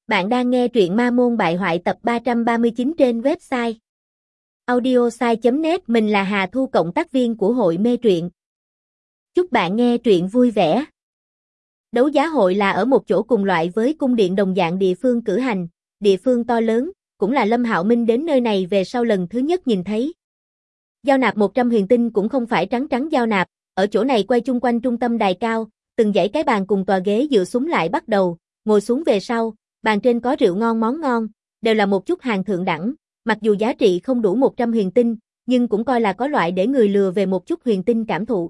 Bạn đang nghe truyện Ma Môn Bại Hoại tập 339 trên website audiosai.net. Mình là Hà Thu, cộng tác viên của hội mê truyện. Chúc bạn nghe truyện vui vẻ. Đấu giá hội là ở một chỗ cùng loại với cung điện đồng dạng địa phương cử hành, địa phương to lớn, cũng là Lâm Hạo Minh đến nơi này về sau lần thứ nhất nhìn thấy. Giao nạp 100 huyền tinh cũng không phải trắng trắng giao nạp, ở chỗ này quay chung quanh trung tâm đài cao, từng dãy cái bàn cùng tòa ghế dựa xuống lại bắt đầu, ngồi xuống về sau. Bàn trên có rượu ngon món ngon, đều là một chút hàng thượng đẳng, mặc dù giá trị không đủ 100 huyền tinh, nhưng cũng coi là có loại để người lừa về một chút huyền tinh cảm thụ.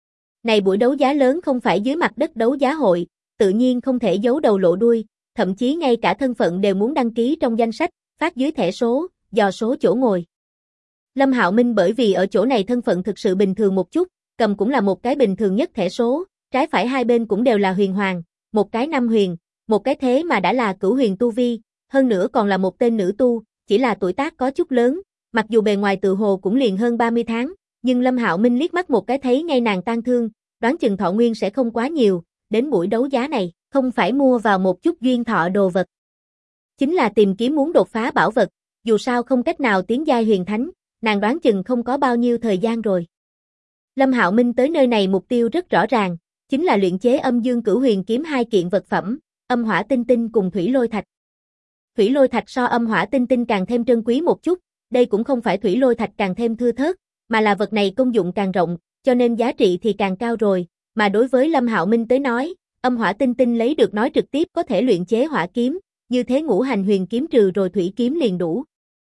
Này buổi đấu giá lớn không phải dưới mặt đất đấu giá hội, tự nhiên không thể giấu đầu lộ đuôi, thậm chí ngay cả thân phận đều muốn đăng ký trong danh sách, phát dưới thẻ số, dò số chỗ ngồi. Lâm Hạo Minh bởi vì ở chỗ này thân phận thực sự bình thường một chút, cầm cũng là một cái bình thường nhất thẻ số, trái phải hai bên cũng đều là huyền hoàng, một cái 5 huyền. Một cái thế mà đã là cửu huyền tu vi, hơn nữa còn là một tên nữ tu, chỉ là tuổi tác có chút lớn, mặc dù bề ngoài tự hồ cũng liền hơn 30 tháng, nhưng Lâm Hạo Minh liếc mắt một cái thấy ngay nàng tang thương, đoán chừng thọ nguyên sẽ không quá nhiều, đến buổi đấu giá này, không phải mua vào một chút duyên thọ đồ vật. Chính là tìm kiếm muốn đột phá bảo vật, dù sao không cách nào tiến giai huyền thánh, nàng đoán chừng không có bao nhiêu thời gian rồi. Lâm Hạo Minh tới nơi này mục tiêu rất rõ ràng, chính là luyện chế âm dương cửu huyền kiếm hai kiện vật phẩm. Âm hỏa tinh tinh cùng thủy lôi thạch. Thủy lôi thạch so âm hỏa tinh tinh càng thêm trân quý một chút, đây cũng không phải thủy lôi thạch càng thêm thưa thớt, mà là vật này công dụng càng rộng, cho nên giá trị thì càng cao rồi, mà đối với Lâm Hạo Minh tới nói, âm hỏa tinh tinh lấy được nói trực tiếp có thể luyện chế hỏa kiếm, như thế ngũ hành huyền kiếm trừ rồi thủy kiếm liền đủ.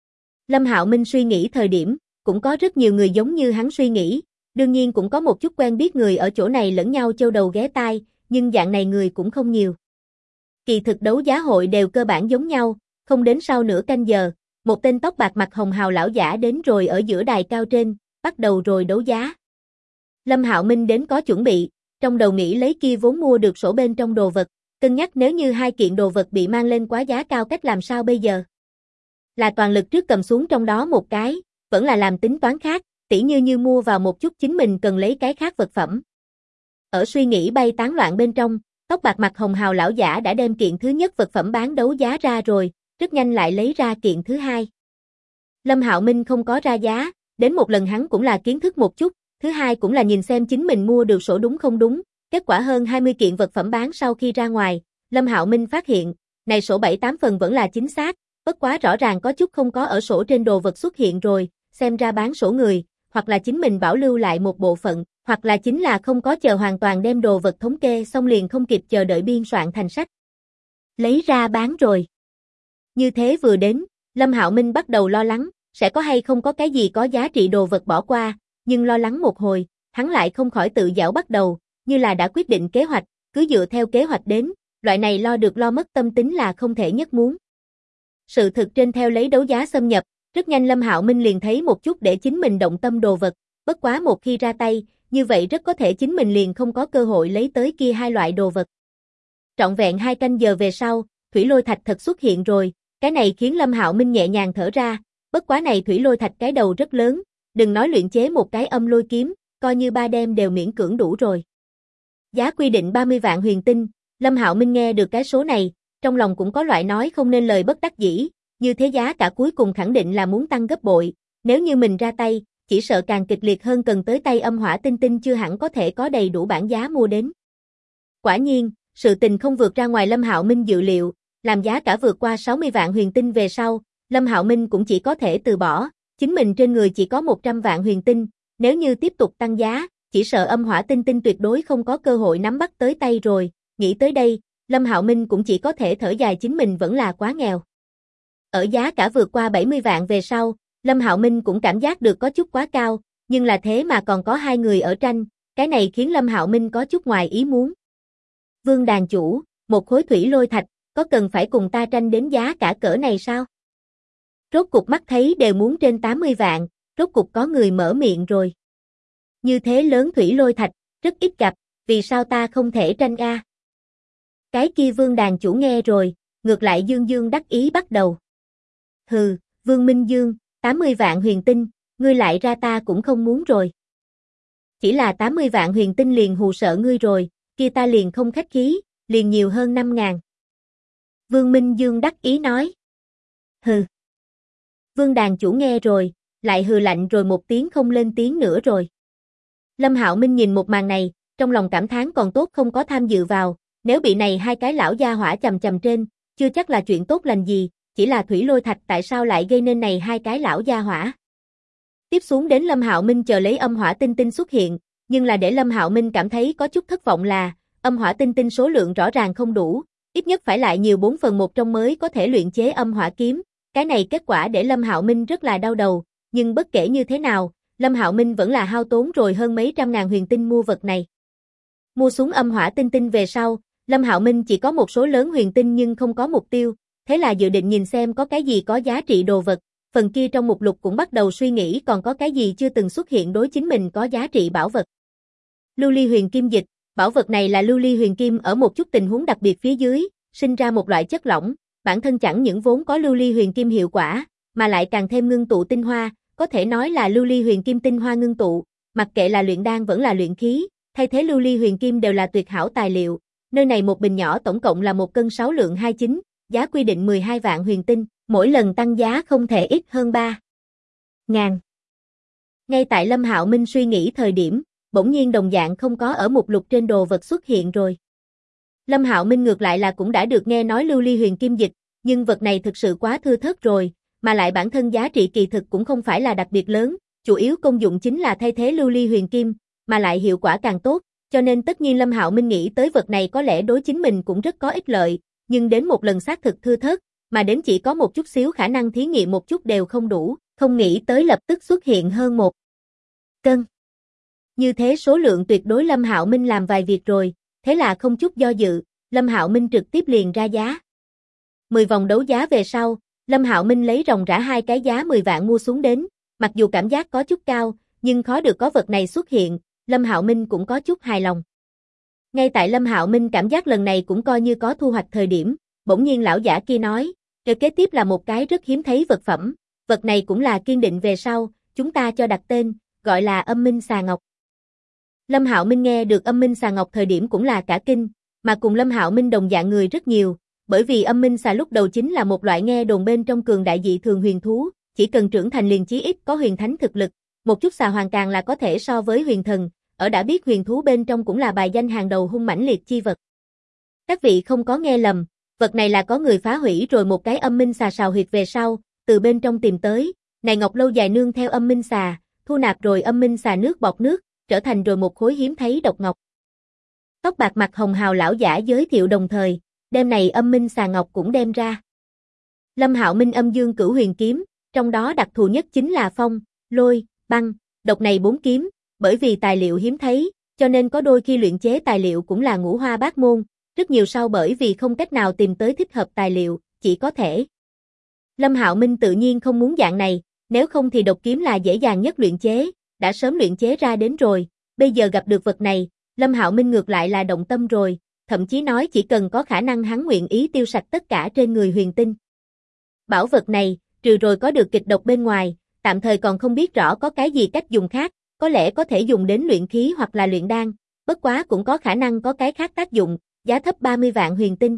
Lâm Hạo Minh suy nghĩ thời điểm, cũng có rất nhiều người giống như hắn suy nghĩ, đương nhiên cũng có một chút quen biết người ở chỗ này lẫn nhau châu đầu ghé tai, nhưng dạng này người cũng không nhiều. Kỳ thực đấu giá hội đều cơ bản giống nhau, không đến sau nửa canh giờ, một tên tóc bạc mặt hồng hào lão giả đến rồi ở giữa đài cao trên, bắt đầu rồi đấu giá. Lâm Hạo Minh đến có chuẩn bị, trong đầu nghĩ lấy kia vốn mua được sổ bên trong đồ vật, cân nhắc nếu như hai kiện đồ vật bị mang lên quá giá cao cách làm sao bây giờ. Là toàn lực trước cầm xuống trong đó một cái, vẫn là làm tính toán khác, tỉ như mua vào một chút chính mình cần lấy cái khác vật phẩm. Ở suy nghĩ bay tán loạn bên trong, tóc bạc mặt hồng hào lão giả đã đem kiện thứ nhất vật phẩm bán đấu giá ra rồi, rất nhanh lại lấy ra kiện thứ hai. Lâm Hạo Minh không có ra giá, đến một lần hắn cũng là kiến thức một chút, thứ hai cũng là nhìn xem chính mình mua được sổ đúng không đúng, kết quả hơn 20 kiện vật phẩm bán sau khi ra ngoài, Lâm Hạo Minh phát hiện, này sổ 7-8 phần vẫn là chính xác, bất quá rõ ràng có chút không có ở sổ trên đồ vật xuất hiện rồi, xem ra bán sổ người, hoặc là chính mình bảo lưu lại một bộ phận, hoặc là chính là không có chờ hoàn toàn đem đồ vật thống kê xong liền không kịp chờ đợi biên soạn thành sách. Lấy ra bán rồi. Như thế vừa đến, Lâm Hạo Minh bắt đầu lo lắng, sẽ có hay không có cái gì có giá trị đồ vật bỏ qua, nhưng lo lắng một hồi, hắn lại không khỏi tự giảo bắt đầu, như là đã quyết định kế hoạch, cứ dựa theo kế hoạch đến, loại này lo được lo mất tâm tính là không thể nhất muốn. Sự thực trên theo lấy đấu giá xâm nhập, rất nhanh Lâm Hạo Minh liền thấy một chút để chính mình động tâm đồ vật, bất quá một khi ra tay, như vậy rất có thể chính mình liền không có cơ hội lấy tới kia hai loại đồ vật. Trọn vẹn 2 canh giờ về sau, thủy lôi thạch thật xuất hiện rồi, cái này khiến Lâm Hạo Minh nhẹ nhàng thở ra, bất quá này thủy lôi thạch cái đầu rất lớn, đừng nói luyện chế một cái âm lôi kiếm, coi như 3 đem đều miễn cưỡng đủ rồi. Giá quy định 30 vạn huyền tinh, Lâm Hạo Minh nghe được cái số này, trong lòng cũng có loại nói không nên lời bất đắc dĩ, như thế giá cả cuối cùng khẳng định là muốn tăng gấp bội, nếu như mình ra tay, chỉ sợ càng kịch liệt hơn cần tới tay âm hỏa tinh tinh chưa hẳn có thể có đầy đủ bản giá mua đến. Quả nhiên, sự tình không vượt ra ngoài Lâm Hạo Minh dự liệu, làm giá cả vượt qua 60 vạn huyền tinh về sau, Lâm Hạo Minh cũng chỉ có thể từ bỏ, chính mình trên người chỉ có 100 vạn huyền tinh, nếu như tiếp tục tăng giá, chỉ sợ âm hỏa tinh tinh tuyệt đối không có cơ hội nắm bắt tới tay rồi, nghĩ tới đây, Lâm Hạo Minh cũng chỉ có thể thở dài chính mình vẫn là quá nghèo. Ở giá cả vượt qua 70 vạn về sau, Lâm Hạo Minh cũng cảm giác được có chút quá cao, nhưng là thế mà còn có 2 người ở tranh, cái này khiến Lâm Hạo Minh có chút ngoài ý muốn. Vương đàn chủ, một khối thủy lôi thạch, có cần phải cùng ta tranh đến giá cả cỡ này sao? Rốt cục mắt thấy đều muốn trên 80 vạn, rốt cục có người mở miệng rồi. Như thế lớn thủy lôi thạch, rất ít gặp, vì sao ta không thể tranh a? Cái kia vương đàn chủ nghe rồi, ngược lại dương dương đắc ý bắt đầu. Hừ, Vương Minh Dương, 80 vạn huyền tinh, ngươi lại ra ta cũng không muốn rồi. Chỉ là 80 vạn huyền tinh liền hù sợ ngươi rồi, kia ta liền không khách khí, liền nhiều hơn 5.000. Vương Minh Dương đắc ý nói. Hừ. Vương đàn chủ nghe rồi, lại hừ lạnh rồi một tiếng không lên tiếng nữa rồi. Lâm Hạo Minh nhìn một màn này, trong lòng cảm thán còn tốt không có tham dự vào, nếu bị này hai cái lão gia hỏa chầm chầm trên, chưa chắc là chuyện tốt lành gì, chỉ là thủy lôi thạch tại sao lại gây nên này hai cái lão gia hỏa. Tiếp xuống đến Lâm Hạo Minh chờ lấy âm hỏa tinh tinh xuất hiện, nhưng là để Lâm Hạo Minh cảm thấy có chút thất vọng là, âm hỏa tinh tinh số lượng rõ ràng không đủ, ít nhất phải lại nhiều 4/1 trong mới có thể luyện chế âm hỏa kiếm, cái này kết quả để Lâm Hạo Minh rất là đau đầu, nhưng bất kể như thế nào, Lâm Hạo Minh vẫn là hao tốn rồi hơn mấy trăm ngàn huyền tinh mua vật này. Mua xuống âm hỏa tinh tinh về sau, Lâm Hạo Minh chỉ có một số lớn huyền tinh nhưng không có mục tiêu, thế là dự định nhìn xem có cái gì có giá trị đồ vật, phần kia trong mục lục cũng bắt đầu suy nghĩ còn có cái gì chưa từng xuất hiện đối chính mình có giá trị bảo vật. Lưu ly huyền kim dịch, bảo vật này là lưu ly huyền kim ở một chút tình huống đặc biệt phía dưới, sinh ra một loại chất lỏng, bản thân chẳng những vốn có lưu ly huyền kim hiệu quả, mà lại càng thêm ngưng tụ tinh hoa, có thể nói là lưu ly huyền kim tinh hoa ngưng tụ, mặc kệ là luyện đan vẫn là luyện khí, thay thế lưu ly huyền kim đều là tuyệt hảo tài liệu. Nơi này một bình nhỏ tổng cộng là 1 cân 6 lượng 29, giá quy định 12 vạn huyền tinh, mỗi lần tăng giá không thể ít hơn 3.000. Ngay tại Lâm Hạo Minh suy nghĩ thời điểm, bỗng nhiên đồng dạng không có ở mục lục trên đồ vật xuất hiện rồi. Lâm Hạo Minh ngược lại là cũng đã được nghe nói lưu ly huyền kim dịch, nhưng vật này thực sự quá thưa thớt rồi, mà lại bản thân giá trị kỳ thực cũng không phải là đặc biệt lớn, chủ yếu công dụng chính là thay thế lưu ly huyền kim, mà lại hiệu quả càng tốt, cho nên tất nhiên Lâm Hạo Minh nghĩ tới vật này có lẽ đối chính mình cũng rất có ích lợi, nhưng đến một lần xác thực thưa thớt, mà đến chỉ có một chút xíu khả năng thí nghiệm một chút đều không đủ, không nghĩ tới lập tức xuất hiện hơn 1 cân. Như thế số lượng tuyệt đối Lâm Hạo Minh làm vài việc rồi, thế là không chút do dự, Lâm Hạo Minh trực tiếp liền ra giá. 10 vòng đấu giá về sau, Lâm Hạo Minh lấy ròng rã hai cái giá 10 vạn mua xuống đến, mặc dù cảm giác có chút cao, nhưng khó được có vật này xuất hiện, Lâm Hạo Minh cũng có chút hài lòng. Ngay tại Lâm Hạo Minh cảm giác lần này cũng coi như có thu hoạch thời điểm, bỗng nhiên lão giả kia nói, rồi kế tiếp là một cái rất hiếm thấy vật phẩm, vật này cũng là kiên định về sau, chúng ta cho đặt tên, gọi là âm minh xà ngọc. Lâm Hạo Minh nghe được âm minh xà ngọc thời điểm cũng là cả kinh, mà cùng Lâm Hạo Minh đồng dạng người rất nhiều, bởi vì âm minh xà lúc đầu chính là một loại nghe đồn bên trong cường đại dị thường huyền thú, chỉ cần trưởng thành liền chí ít có huyền thánh thực lực, một chút xà hoàn càng là có thể so với huyền thần, ở đã biết huyền thú bên trong cũng là bài danh hàng đầu hung mãnh liệt chi vật. Các vị không có nghe lầm, vật này là có người phá hủy rồi một cái âm minh xà sào huyệt về sau, từ bên trong tìm tới, này ngọc lâu dài nương theo âm minh xà, thu nạp rồi âm minh xà nước bọt nước, trở thành rồi một khối hiếm thấy độc ngọc. Tóc bạc mặt hồng hào lão giả giới thiệu đồng thời, đem này âm minh xà ngọc cũng đem ra. Lâm Hạo Minh âm dương cửu huyền kiếm, trong đó đặc thù nhất chính là phong, lôi, băng, độc này 4 kiếm, bởi vì tài liệu hiếm thấy, cho nên có đôi khi luyện chế tài liệu cũng là ngũ hoa bát môn, rất nhiều sau bởi vì không cách nào tìm tới thích hợp tài liệu, chỉ có thể. Lâm Hạo Minh tự nhiên không muốn dạng này, nếu không thì độc kiếm là dễ dàng nhất luyện chế, đã sớm luyện chế ra đến rồi, bây giờ gặp được vật này, Lâm Hạo Minh ngược lại là động tâm rồi, thậm chí nói chỉ cần có khả năng hắn nguyện ý tiêu sạch tất cả trên người huyền tinh. Bảo vật này, trừ rồi có được kịch độc bên ngoài, tạm thời còn không biết rõ có cái gì cách dùng khác, có lẽ có thể dùng đến luyện khí hoặc là luyện đan, bất quá cũng có khả năng có cái khác tác dụng, giá thấp 30 vạn huyền tinh.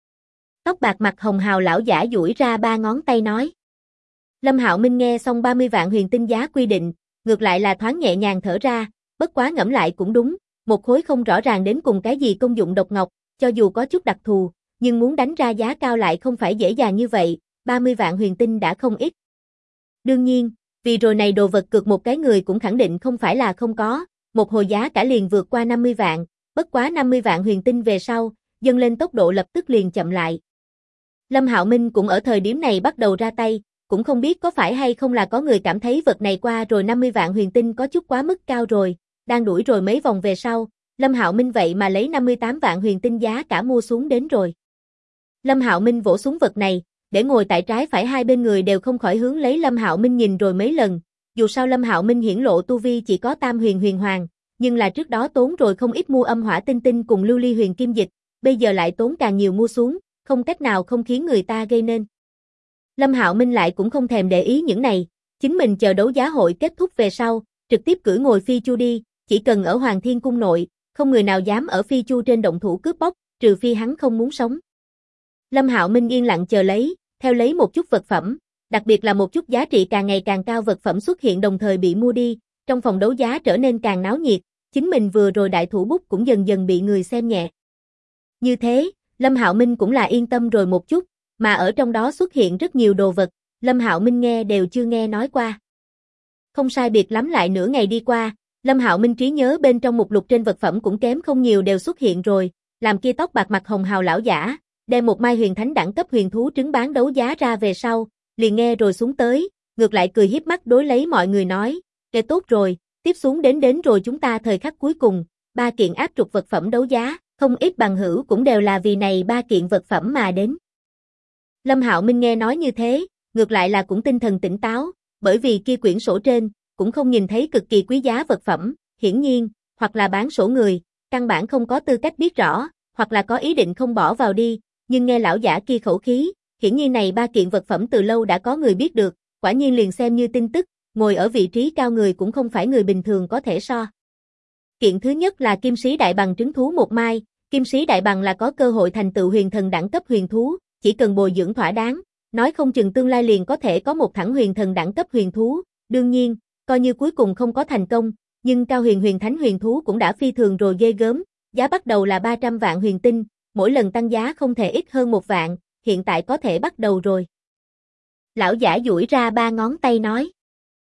Tóc bạc mặt hồng hào lão giả duỗi ra 3 ngón tay nói. Lâm Hạo Minh nghe xong 30 vạn huyền tinh giá quy định, ngược lại là thoáng nhẹ nhàng thở ra, bất quá ngẫm lại cũng đúng, một khối không rõ ràng đến cùng cái gì công dụng độc ngọc, cho dù có chút đặc thù, nhưng muốn đánh ra giá cao lại không phải dễ dàng như vậy, 30 vạn huyền tinh đã không ít. Đương nhiên, vì rồi này đồ vật cược một cái người cũng khẳng định không phải là không có, một hồi giá cả liền vượt qua 50 vạn, bất quá 50 vạn huyền tinh về sau, dâng lên tốc độ lập tức liền chậm lại. Lâm Hạo Minh cũng ở thời điểm này bắt đầu ra tay, cũng không biết có phải hay không là có người cảm thấy vật này qua rồi 50 vạn huyền tinh có chút quá mức cao rồi, đang đuổi rồi mấy vòng về sau, Lâm Hạo Minh vậy mà lấy 58 vạn huyền tinh giá cả mua xuống đến rồi. Lâm Hạo Minh vỗ xuống vật này, để ngồi tại trái phải hai bên người đều không khỏi hướng lấy Lâm Hạo Minh nhìn rồi mấy lần, dù sao Lâm Hạo Minh hiển lộ tu vi chỉ có tam huyền huyền hoàng, nhưng là trước đó tốn rồi không ít mua âm hỏa tinh tinh cùng lưu ly huyền kim dịch, bây giờ lại tốn càng nhiều mua xuống, không cách nào không khiến người ta gây nên. Lâm Hạo Minh lại cũng không thèm để ý những này, chính mình chờ đấu giá hội kết thúc về sau, trực tiếp cưỡi ngồi phi chu đi, chỉ cần ở Hoàng Thiên Cung nội, không người nào dám ở phi chu trên động thủ cướp bóc, trừ phi hắn không muốn sống. Lâm Hạo Minh yên lặng chờ lấy, theo lấy một chút vật phẩm, đặc biệt là một chút giá trị càng ngày càng cao vật phẩm xuất hiện đồng thời bị mua đi, trong phòng đấu giá trở nên càng náo nhiệt, chính mình vừa rồi đại thủ bút cũng dần dần bị người xem nhẹ. Như thế, Lâm Hạo Minh cũng là yên tâm rồi một chút, mà ở trong đó xuất hiện rất nhiều đồ vật, Lâm Hạo Minh nghe đều chưa nghe nói qua. Không sai biệt lắm lại nửa ngày đi qua, Lâm Hạo Minh trí nhớ bên trong mục lục trên vật phẩm cũng kém không nhiều đều xuất hiện rồi, làm kia tóc bạc mặt hồng hào lão giả, đem một mai huyền thánh đẳng cấp huyền thú trứng bán đấu giá ra về sau, liền nghe rồi xuống tới, ngược lại cười hiếp mắt đối lấy mọi người nói, "Kệ tốt rồi, tiếp xuống đến rồi chúng ta thời khắc cuối cùng, 3 kiện áp trục vật phẩm đấu giá, không ít bằng hữu cũng đều là vì này 3 kiện vật phẩm mà đến." Lâm Hạo Minh nghe nói như thế, ngược lại là cũng tinh thần tỉnh táo, bởi vì kia quyển sổ trên, cũng không nhìn thấy cực kỳ quý giá vật phẩm, hiển nhiên, hoặc là bán sổ người, căn bản không có tư cách biết rõ, hoặc là có ý định không bỏ vào đi, nhưng nghe lão giả kia khẩu khí, hiển nhiên này 3 kiện vật phẩm từ lâu đã có người biết được, quả nhiên liền xem như tin tức, ngồi ở vị trí cao người cũng không phải người bình thường có thể so. Kiện thứ nhất là kim sĩ đại bằng trứng thú một mai, kim sĩ đại bằng là có cơ hội thành tựu huyền thần đẳng cấp huyền thú, chỉ cần bồi dưỡng thỏa đáng, nói không chừng tương lai liền có thể có một thẳng huyền thần đẳng cấp huyền thú, đương nhiên, coi như cuối cùng không có thành công, nhưng cao huyền thánh huyền thú cũng đã phi thường rồi ghê gớm, giá bắt đầu là 300 vạn huyền tinh, mỗi lần tăng giá không thể ít hơn 1 vạn, hiện tại có thể bắt đầu rồi. Lão giả duỗi ra 3 ngón tay nói.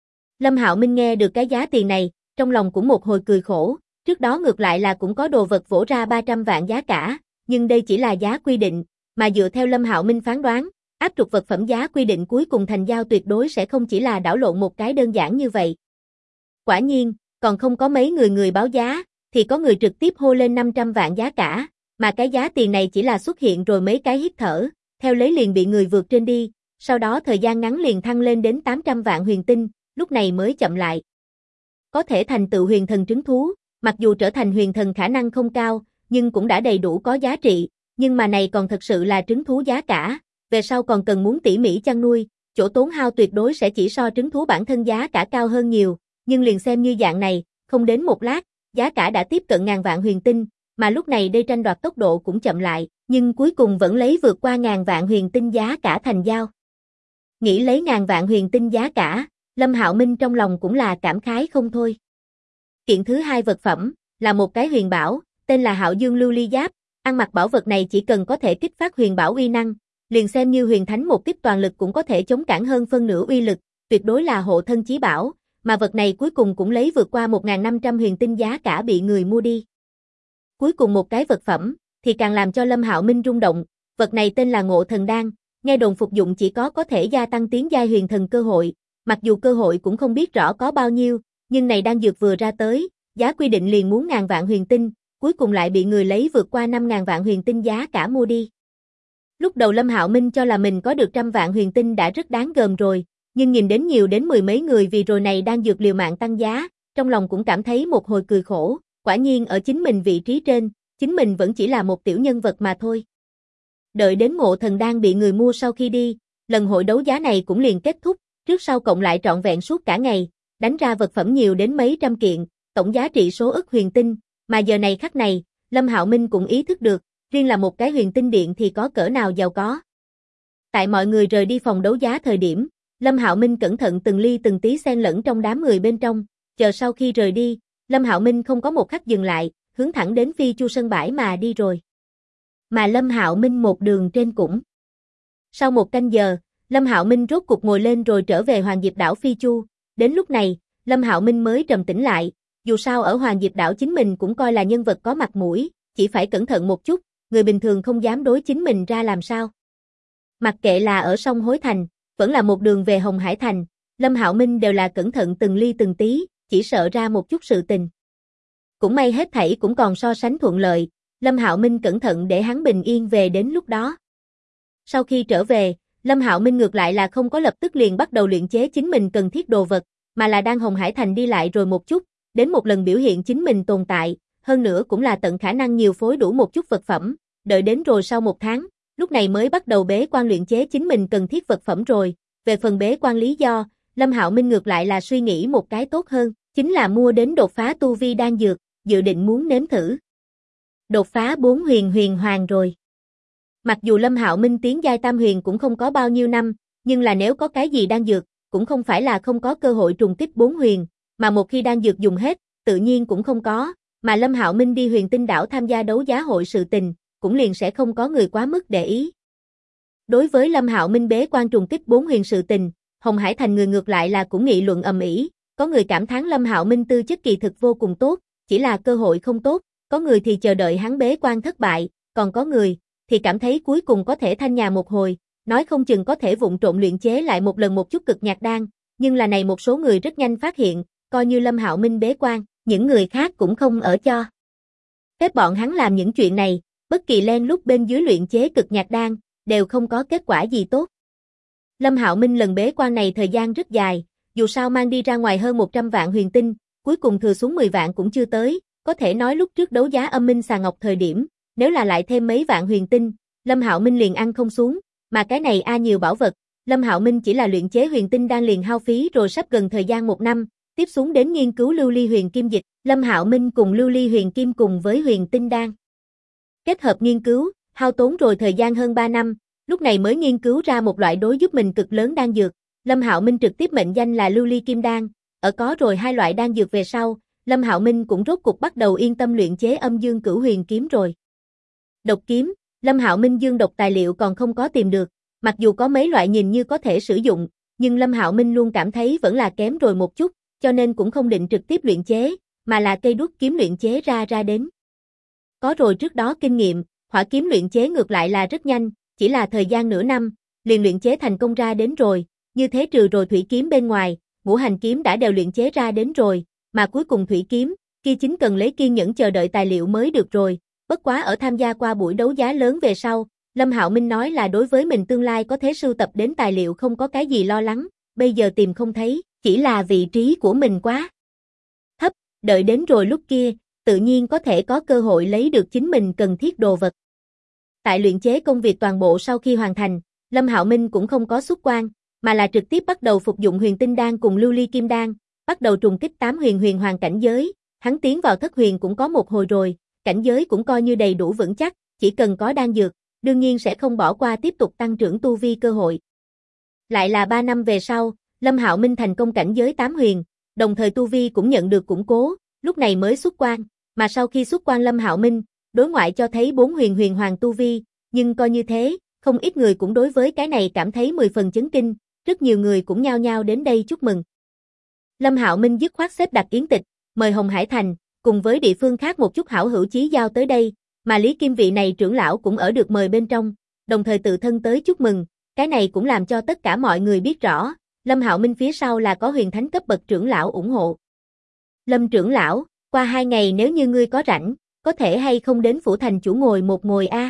Lâm Hạo Minh nghe được cái giá tiền này, trong lòng cũng một hồi cười khổ, trước đó ngược lại là cũng có đồ vật vỗ ra 300 vạn giá cả, nhưng đây chỉ là giá quy định, mà dựa theo Lâm Hạo Minh phán đoán, áp trục vật phẩm giá quy định cuối cùng thành giao tuyệt đối sẽ không chỉ là đảo lộn một cái đơn giản như vậy. Quả nhiên, còn không có mấy người báo giá, thì có người trực tiếp hô lên 500 vạn giá cả, mà cái giá tiền này chỉ là xuất hiện rồi mấy cái hít thở, theo lấy liền bị người vượt trên đi, sau đó thời gian ngắn liền thăng lên đến 800 vạn huyền tinh, lúc này mới chậm lại. Có thể thành tựu huyền thần trứng thú, mặc dù trở thành huyền thần khả năng không cao, nhưng cũng đã đầy đủ có giá trị, nhưng mà này còn thật sự là trứng thú giá cả, về sau còn cần muốn tỉ mỉ chăn nuôi, chỗ tốn hao tuyệt đối sẽ chỉ so trứng thú bản thân giá cả cao hơn nhiều, nhưng liền xem như dạng này, không đến một lát, giá cả đã tiếp cận ngàn vạn huyền tinh, mà lúc này đây tranh đoạt tốc độ cũng chậm lại, nhưng cuối cùng vẫn lấy vượt qua ngàn vạn huyền tinh giá cả thành giao. Nghĩ lấy ngàn vạn huyền tinh giá cả, Lâm Hạo Minh trong lòng cũng là cảm khái không thôi. Kiện thứ hai vật phẩm, là một cái huyền bảo, tên là Hạo Dương Lưu Ly Giáp, ăn mặc bảo vật này chỉ cần có thể kích phát huyền bảo uy năng, liền xem như huyền thánh một kích toàn lực cũng có thể chống cản hơn phân nửa uy lực, tuyệt đối là hộ thân chí bảo, mà vật này cuối cùng cũng lấy vượt qua 1.500 huyền tinh giá cả bị người mua đi. Cuối cùng một cái vật phẩm, thì càng làm cho Lâm Hạo Minh rung động, vật này tên là Ngộ Thần Đan, nghe đồn phục dụng chỉ có thể gia tăng tiến giai huyền thần cơ hội, mặc dù cơ hội cũng không biết rõ có bao nhiêu, nhưng này đan dược vừa ra tới, giá quy định liền muốn ngàn vạn huyền tinh, cuối cùng lại bị người lấy vượt qua 5.000 vạn huyền tinh giá cả mua đi. Lúc đầu Lâm Hạo Minh cho là mình có được 100 vạn huyền tinh đã rất đáng gờm rồi, nhưng nhìn đến nhiều đến 10 mấy người vì rồi này đang dược liều mạng tăng giá, trong lòng cũng cảm thấy một hồi cười khổ, quả nhiên ở chính mình vị trí trên, chính mình vẫn chỉ là một tiểu nhân vật mà thôi. Đợi đến Ngộ Thần Đan bị người mua sau khi đi, lần hội đấu giá này cũng liền kết thúc, trước sau cộng lại trọn vẹn suốt cả ngày, đánh ra vật phẩm nhiều đến mấy trăm kiện, tổng giá trị số ức huyền tinh, mà giờ này khắc này, Lâm Hạo Minh cũng ý thức được, riêng là một cái huyền tinh điện thì có cỡ nào giàu có. Tại mọi người rời đi phòng đấu giá thời điểm, Lâm Hạo Minh cẩn thận từng ly từng tí xen lẫn trong đám người bên trong, chờ sau khi rời đi, Lâm Hạo Minh không có một khắc dừng lại, hướng thẳng đến Phi Chu sân bãi mà đi rồi. Mà Lâm Hạo Minh một đường trên cũng. Sau 1 canh giờ, Lâm Hạo Minh rốt cục ngồi lên rồi trở về Hoàng Diệp đảo Phi Chu, đến lúc này, Lâm Hạo Minh mới trầm tĩnh lại, dù sao ở Hoàng Diệp đảo chính mình cũng coi là nhân vật có mặt mũi, chỉ phải cẩn thận một chút, người bình thường không dám đối chính mình ra làm sao. Mặc kệ là ở sông Hối Thành, vẫn là một đường về Hồng Hải Thành, Lâm Hạo Minh đều là cẩn thận từng ly từng tí, chỉ sợ ra một chút sự tình. Cũng may hết thảy cũng còn so sánh thuận lợi, Lâm Hạo Minh cẩn thận để hắn bình yên về đến lúc đó. Sau khi trở về, Lâm Hạo Minh ngược lại là không có lập tức liền bắt đầu luyện chế chính mình cần thiết đồ vật, mà là đang Hồng Hải Thành đi lại rồi một chút, đến một lần biểu hiện chính mình tồn tại, hơn nữa cũng là tận khả năng nhiều phối đủ một chút vật phẩm, đợi đến rồi sau 1 tháng, lúc này mới bắt đầu bế quan luyện chế chính mình cần thiết vật phẩm rồi. Về phần bế quan lý do, Lâm Hạo Minh ngược lại là suy nghĩ một cái tốt hơn, chính là mua đến đột phá tu vi đan dược, dự định muốn nếm thử. Đột phá 4 huyền hoàng rồi. Mặc dù Lâm Hạo Minh tiến giai tam huyền cũng không có bao nhiêu năm, nhưng là nếu có cái gì đan dược, cũng không phải là không có cơ hội trùng kích 4 huyền, mà một khi đan dược dùng hết, tự nhiên cũng không có, mà Lâm Hạo Minh đi Huyền Tinh đảo tham gia đấu giá hội sự tình, cũng liền sẽ không có người quá mức để ý. Đối với Lâm Hạo Minh bế quan trùng kích 4 huyền sự tình, Hồng Hải Thành người ngược lại là cũng nghị luận ầm ĩ, có người cảm thán Lâm Hạo Minh tư chất kỳ thực vô cùng tốt, chỉ là cơ hội không tốt, có người thì chờ đợi hắn bế quan thất bại, còn có người thì cảm thấy cuối cùng có thể thanh nhàn một hồi, nói không chừng có thể vụng trộn luyện chế lại một lần một chút cực nhạc đan, nhưng là này một số người rất nhanh phát hiện, coi như Lâm Hạo Minh bế quan, những người khác cũng không ở cho phép bọn hắn làm những chuyện này, bất kỳ len lút bên dưới luyện chế cực nhạc đan, đều không có kết quả gì tốt. Lâm Hạo Minh lần bế quan này thời gian rất dài, dù sao mang đi ra ngoài hơn 100 vạn huyền tinh, cuối cùng thừa xuống 10 vạn cũng chưa tới, có thể nói lúc trước đấu giá Âm Minh Xà Ngọc thời điểm, nếu là lại thêm mấy vạn huyền tinh, Lâm Hạo Minh liền ăn không xuống, mà cái này nhiều bảo vật, Lâm Hạo Minh chỉ là luyện chế huyền tinh đan liền hao phí rồi sắp gần thời gian 1 năm, tiếp xuống đến nghiên cứu lưu ly huyền kim dịch, Lâm Hạo Minh cùng lưu ly huyền kim cùng với huyền tinh đan kết hợp nghiên cứu, hao tốn rồi thời gian hơn 3 năm, lúc này mới nghiên cứu ra một loại đối giúp mình cực lớn đan dược, Lâm Hạo Minh trực tiếp mệnh danh là lưu ly kim đan, ở có rồi hai loại đan dược về sau, Lâm Hạo Minh cũng rốt cục bắt đầu yên tâm luyện chế Âm Dương Cửu Huyền kiếm rồi. Độc kiếm, Lâm Hạo Minh dương độc tài liệu còn không có tìm được, mặc dù có mấy loại nhìn như có thể sử dụng, nhưng Lâm Hạo Minh luôn cảm thấy vẫn là kém rồi một chút, cho nên cũng không định trực tiếp luyện chế, mà là cây đuốc kiếm luyện chế ra đến. Có rồi trước đó kinh nghiệm, hỏa kiếm luyện chế ngược lại là rất nhanh, chỉ là thời gian nửa năm, liền luyện chế thành công ra đến rồi, như thế trừ rồi thủy kiếm bên ngoài, ngũ hành kiếm đã đều luyện chế ra đến rồi, mà cuối cùng thủy kiếm, kia chính cần lấy kiên nhẫn chờ đợi tài liệu mới được rồi, bất quá ở tham gia qua buổi đấu giá lớn về sau, Lâm Hạo Minh nói là đối với mình tương lai có thể sưu tập đến tài liệu không có cái gì lo lắng, bây giờ tìm không thấy, chỉ là vị trí của mình quá thấp, đợi đến rồi lúc kia, tự nhiên có thể có cơ hội lấy được chính mình cần thiết đồ vật. Tại luyện chế công việc toàn bộ sau khi hoàn thành, Lâm Hạo Minh cũng không có xuất quan, mà là trực tiếp bắt đầu phục dụng huyền tinh đan cùng lưu ly kim đan, bắt đầu trùng kích 8 huyền hoàng cảnh giới, hắn tiến vào thất huyền cũng có một hồi rồi, cảnh giới cũng coi như đầy đủ vững chắc, chỉ cần có đan dược, đương nhiên sẽ không bỏ qua tiếp tục tăng trưởng tu vi cơ hội. Lại là 3 năm về sau, Lâm Hạo Minh thành công cảnh giới 8 huyền, đồng thời tu vi cũng nhận được củng cố, lúc này mới xuất quan, mà sau khi xuất quan Lâm Hạo Minh, đối ngoại cho thấy 4 huyền hoàng tu vi, nhưng coi như thế, không ít người cũng đối với cái này cảm thấy 10 phần chấn kinh, rất nhiều người cũng nhao nhao đến đây chúc mừng. Lâm Hạo Minh dứt khoát xếp đặt yến tịch, mời Hồng Hải Thành, cùng với địa phương khác một chút hảo hữu chí giao tới đây, mà Lý Kim vị này trưởng lão cũng ở được mời bên trong, đồng thời tự thân tới chúc mừng, cái này cũng làm cho tất cả mọi người biết rõ, Lâm Hạo Minh phía sau là có huyền thánh cấp bậc trưởng lão ủng hộ. Lâm trưởng lão, qua 2 ngày nếu như ngươi có rảnh, có thể hay không đến phủ thành chủ ngồi một ngồi a?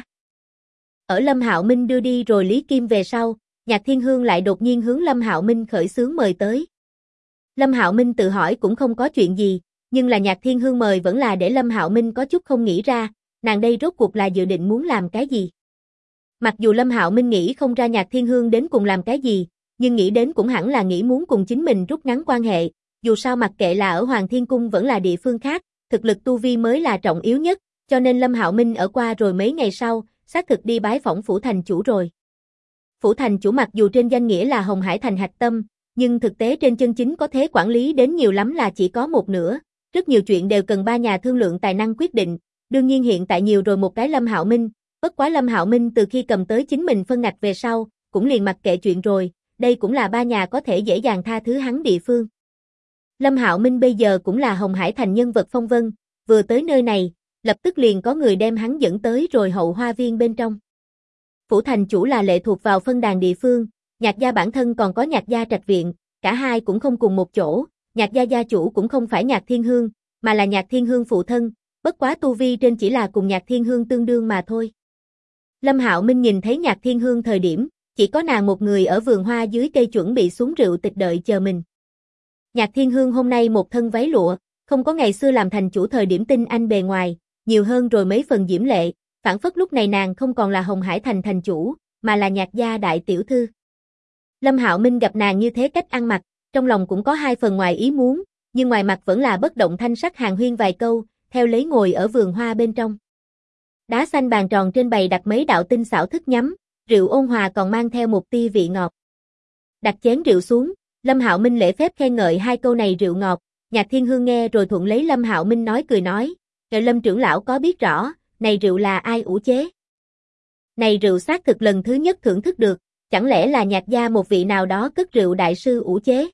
Ở Lâm Hạo Minh đưa đi rồi Lý Kim về sau, Nhạc Thiên Hương lại đột nhiên hướng Lâm Hạo Minh khởi xướng mời tới. Lâm Hạo Minh tự hỏi cũng không có chuyện gì, nhưng là Nhạc Thiên Hương mời vẫn là để Lâm Hạo Minh có chút không nghĩ ra, nàng đây rốt cuộc là dự định muốn làm cái gì. Mặc dù Lâm Hạo Minh nghĩ không ra Nhạc Thiên Hương đến cùng làm cái gì, nhưng nghĩ đến cũng hẳn là nghĩ muốn cùng chính mình rút ngắn quan hệ, dù sao mặc kệ là ở Hoàng Thiên Cung vẫn là địa phương khác, thực lực tu vi mới là trọng yếu nhất, cho nên Lâm Hạo Minh ở qua rồi mấy ngày sau, xác thực đi bái phỏng phủ thành chủ rồi. Phủ thành chủ mặc dù trên danh nghĩa là Hồng Hải Thành hạch tâm, nhưng thực tế trên chân chính có thể quản lý đến nhiều lắm là chỉ có một nửa, rất nhiều chuyện đều cần 3 nhà thương lượng tài năng quyết định, đương nhiên hiện tại nhiều rồi một cái Lâm Hạo Minh, bất quá Lâm Hạo Minh từ khi cầm tới chính mình phân ngạch về sau, cũng liền mặc kệ chuyện rồi, đây cũng là 3 nhà có thể dễ dàng tha thứ hắn địa phương. Lâm Hạo Minh bây giờ cũng là Hồng Hải Thành nhân vật phong vân, vừa tới nơi này, lập tức liền có người đem hắn dẫn tới rồi hậu hoa viên bên trong. Phủ thành chủ là lệ thuộc vào phân đàn địa phương, Nhạc gia bản thân còn có Nhạc gia trạch viện, cả hai cũng không cùng một chỗ, Nhạc gia gia chủ cũng không phải Nhạc Thiên Hương, mà là Nhạc Thiên Hương phụ thân, bất quá tu vi trên chỉ là cùng Nhạc Thiên Hương tương đương mà thôi. Lâm Hạo Minh nhìn thấy Nhạc Thiên Hương thời điểm, chỉ có nàng một người ở vườn hoa dưới cây chuẩn bị xuống rượu tịch đợi chờ mình. Nhạc Thiên Hương hôm nay một thân váy lụa, không có ngày xưa làm thành chủ thời điểm tinh anh bề ngoài, nhiều hơn rồi mấy phần diễm lệ, phản phất lúc này nàng không còn là Hồng Hải Thành thành chủ, mà là Nhạc gia đại tiểu thư. Lâm Hạo Minh gặp nàng như thế cách ăn mặc, trong lòng cũng có 2 phần ngoài ý muốn, nhưng ngoài mặt vẫn là bất động thanh sắc hàn huyên vài câu, theo lấy ngồi ở vườn hoa bên trong. Đá xanh bàn tròn trên bày đặt mấy đạo tinh xảo thức nhắm, rượu ôn hòa còn mang theo một tia vị ngọt. Đặt chén rượu xuống, Lâm Hạo Minh lễ phép khen ngợi hai câu này rượu ngọt, Nhạc Thiên Hương nghe rồi thuận lấy Lâm Hạo Minh nói cười nói, Lâm trưởng lão có biết rõ, này rượu là ai ủ chế? Này rượu xác thực lần thứ nhất thưởng thức được, chẳng lẽ là Nhạc gia một vị nào đó cất rượu đại sư ủ chế?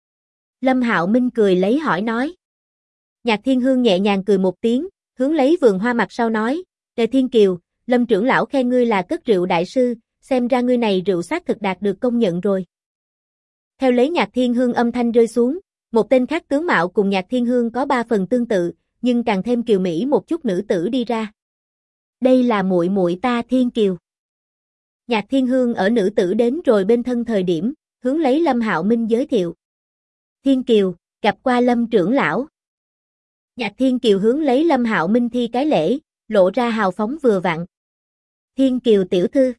Lâm Hạo Minh cười lấy hỏi nói. Nhạc Thiên Hương nhẹ nhàng cười một tiếng, hướng lấy vườn hoa mặt sau nói, Tề Thiên Kiều, Lâm trưởng lão khen ngươi là cất rượu đại sư, xem ra ngươi này rượu xác thực đạt được công nhận rồi. Theo lấy Nhạc Thiên Hương âm thanh rơi xuống, một tên khác tướng mạo cùng Nhạc Thiên Hương có 3 phần tương tự, nhưng càng thêm kiều mỹ một chút nữ tử đi ra. Đây là muội muội ta Thiên Kiều. Nhạc Thiên Hương ở nữ tử đến rồi bên thân thời điểm, hướng lấy Lâm Hạo Minh giới thiệu. Thiên Kiều, gặp qua Lâm trưởng lão. Nhạc Thiên Kiều hướng lấy Lâm Hạo Minh thi cái lễ, lộ ra hào phóng vừa vặn. Thiên Kiều tiểu thư.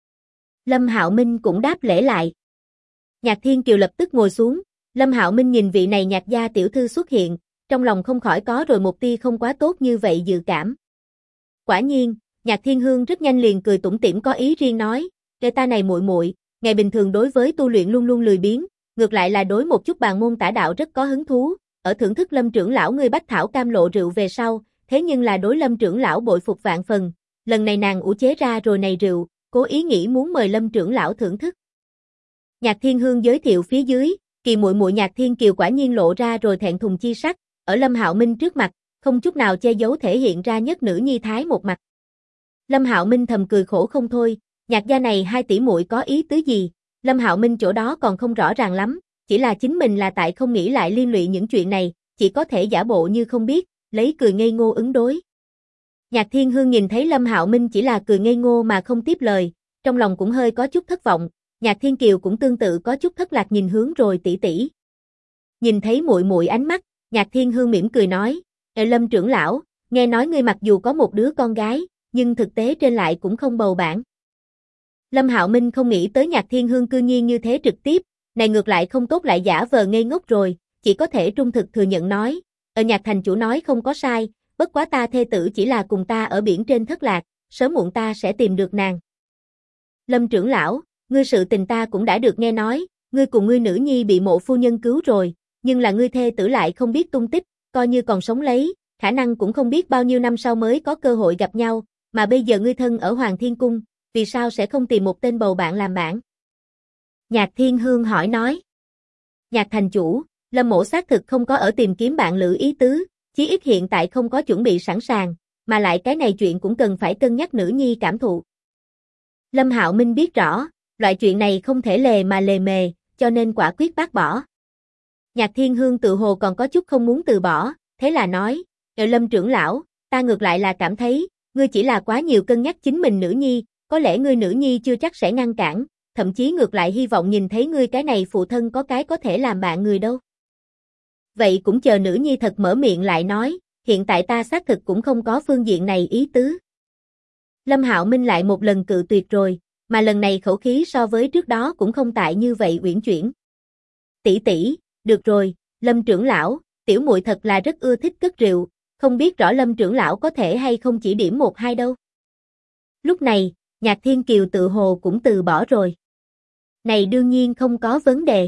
Lâm Hạo Minh cũng đáp lễ lại. Nhạc Thiên Kiều lập tức ngồi xuống, Lâm Hạo Minh nhìn vị này Nhạc gia tiểu thư xuất hiện, trong lòng không khỏi có rồi một tia không quá tốt như vậy dự cảm. Quả nhiên, Nhạc Thiên Hương rất nhanh liền cười tủm tỉm có ý riêng nói, "Kể ta này muội muội, ngày bình thường đối với tu luyện luôn luôn lười biếng, ngược lại là đối một chút bàn môn tả đạo rất có hứng thú, ở thưởng thức Lâm trưởng lão ngươi bách thảo cam lộ rượu về sau, thế nhưng là đối Lâm trưởng lão bội phục vạn phần, lần này nàng ủ chế ra rồi này rượu, cố ý nghĩ muốn mời Lâm trưởng lão thưởng thức." Nhạc Thiên Hương giới thiệu phía dưới, kỳ muội muội Nhạc Thiên Kiều quả nhiên lộ ra rồi thẹn thùng chi sắc, ở Lâm Hạo Minh trước mặt, không chút nào che giấu thể hiện ra nhất nữ nhi thái một mặt. Lâm Hạo Minh thầm cười khổ không thôi, Nhạc gia này hai tỷ muội có ý tứ gì, Lâm Hạo Minh chỗ đó còn không rõ ràng lắm, chỉ là chính mình là tại không nghĩ lại liên lụy những chuyện này, chỉ có thể giả bộ như không biết, lấy cười ngây ngô ứng đối. Nhạc Thiên Hương nhìn thấy Lâm Hạo Minh chỉ là cười ngây ngô mà không tiếp lời, trong lòng cũng hơi có chút thất vọng, Nhạc Thiên Kiều cũng tương tự có chút thất lạc nhìn hướng rồi tỷ tỷ. Nhìn thấy muội muội ánh mắt, Nhạc Thiên Hương mỉm cười nói, Lâm trưởng lão, nghe nói ngươi mặc dù có một đứa con gái, nhưng thực tế trên lại cũng không bầu bạn. Lâm Hạo Minh không nghĩ tới Nhạc Thiên Hương cư nhiên như thế trực tiếp, này ngược lại không tốt lại giả vờ ngây ngốc rồi, chỉ có thể trung thực thừa nhận nói, Nhạc thành chủ nói không có sai, bất quá ta thê tử chỉ là cùng ta ở biển trên thất lạc, sớm muộn ta sẽ tìm được nàng. Lâm trưởng lão, ngươi sự tình ta cũng đã được nghe nói, ngươi cùng ngươi nữ nhi bị Mộ phu nhân cứu rồi, nhưng là ngươi thê tử lại không biết tung tích, coi như còn sống lấy, khả năng cũng không biết bao nhiêu năm sau mới có cơ hội gặp nhau, mà bây giờ ngươi thân ở Hoàng Thiên Cung, vì sao sẽ không tìm một tên bầu bạn làm bạn? Nhạc Thiên Hương hỏi nói. Nhạc thành chủ, Lâm mỗ xác thực không có ở tìm kiếm bạn lữ ý tứ, chí ít hiện tại không có chuẩn bị sẵn sàng, mà lại cái này chuyện cũng cần phải cân nhắc nữ nhi cảm thụ. Lâm Hạo Minh biết rõ, loại chuyện này không thể lề mà lề mề, cho nên quả quyết bác bỏ. Nhạc Thiên Hương tự hồ còn có chút không muốn từ bỏ, thế là nói, Lâm trưởng lão, ta ngược lại là cảm thấy, ngươi chỉ là quá nhiều cân nhắc chính mình nữ nhi, có lẽ ngươi nữ nhi chưa chắc sẽ ngăn cản, thậm chí ngược lại hy vọng nhìn thấy ngươi cái này phụ thân có cái có thể làm bạn người đâu. Vậy cũng chờ nữ nhi thật mở miệng lại nói, hiện tại ta xác thực cũng không có phương diện này ý tứ. Lâm Hạo Minh lại một lần cự tuyệt rồi, mà lần này khẩu khí so với trước đó cũng không tại như vậy uyển chuyển. Tỷ tỷ, được rồi, Lâm trưởng lão, tiểu muội thật là rất ưa thích cất rượu, không biết rõ Lâm trưởng lão có thể hay không chỉ điểm một hai đâu. Lúc này, Nhạc Thiên Kiều tự hồ cũng từ bỏ rồi. Này đương nhiên không có vấn đề.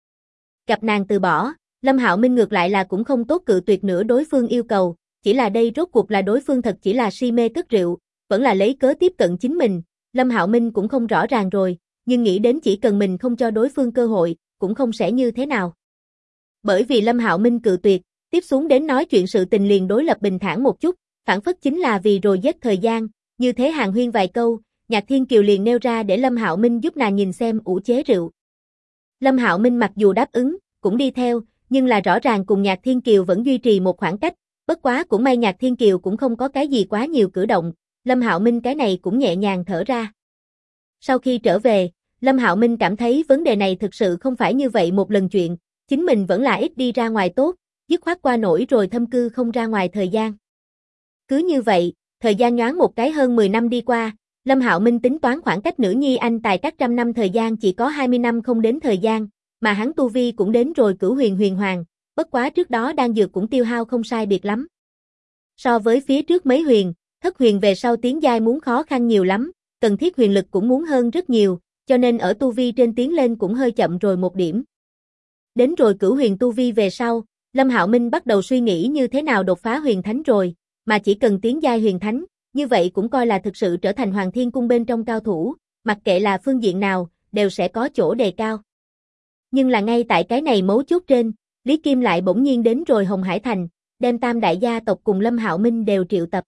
Gặp nàng từ bỏ, Lâm Hạo Minh ngược lại là cũng không tốt cự tuyệt nữa đối phương yêu cầu, chỉ là đây rốt cuộc là đối phương thật chỉ là si mê cất rượu, vẫn là lấy cớ tiếp cận chính mình, Lâm Hạo Minh cũng không rõ ràng rồi, nhưng nghĩ đến chỉ cần mình không cho đối phương cơ hội, cũng không sẽ như thế nào. Bởi vì Lâm Hạo Minh cự tuyệt, tiếp xuống đến nói chuyện sự tình liền đối lập bình thản một chút, phản phất chính là vì rồi giết thời gian, như thế hàn huyên vài câu, Nhạc Thiên Kiều liền nêu ra để Lâm Hạo Minh giúp nàng nhìn xem ủ chế rượu. Lâm Hạo Minh mặc dù đáp ứng, cũng đi theo, nhưng là rõ ràng cùng Nhạc Thiên Kiều vẫn duy trì một khoảng cách, bất quá cũng may Nhạc Thiên Kiều cũng không có cái gì quá nhiều cử động, Lâm Hạo Minh cái này cũng nhẹ nhàng thở ra. Sau khi trở về, Lâm Hạo Minh cảm thấy vấn đề này thực sự không phải như vậy một lần chuyện, chính mình vẫn là ít đi ra ngoài tốt, dứt khoát qua nổi rồi thâm cư không ra ngoài thời gian. Cứ như vậy, thời gian nhoáng một cái hơn 10 năm đi qua, Lâm Hạo Minh tính toán khoảng cách nữ nhi anh tài các trăm năm thời gian chỉ có 20 năm không đến thời gian, mà hắn tu vi cũng đến rồi cửu huyền huyền hoàng, bất quá trước đó đan dược cũng tiêu hao không sai biệt lắm. So với phía trước mấy huyền, Thất huyền về sau tiến giai muốn khó khăn nhiều lắm, cần thiết huyền lực cũng muốn hơn rất nhiều, cho nên ở tu vi trên tiến lên cũng hơi chậm rồi một điểm. Đến rồi cửu huyền tu vi về sau, Lâm Hạo Minh bắt đầu suy nghĩ như thế nào đột phá huyền thánh rồi, mà chỉ cần tiến giai huyền thánh, như vậy cũng coi là thực sự trở thành Hoàng Thiên Cung bên trong cao thủ, mặc kệ là phương diện nào, đều sẽ có chỗ đề cao. Nhưng là ngay tại cái này mấu chốt trên, Lý Kim lại bỗng nhiên đến rồi Hồng Hải Thành, đem tam đại gia tộc cùng Lâm Hạo Minh đều triệu tập.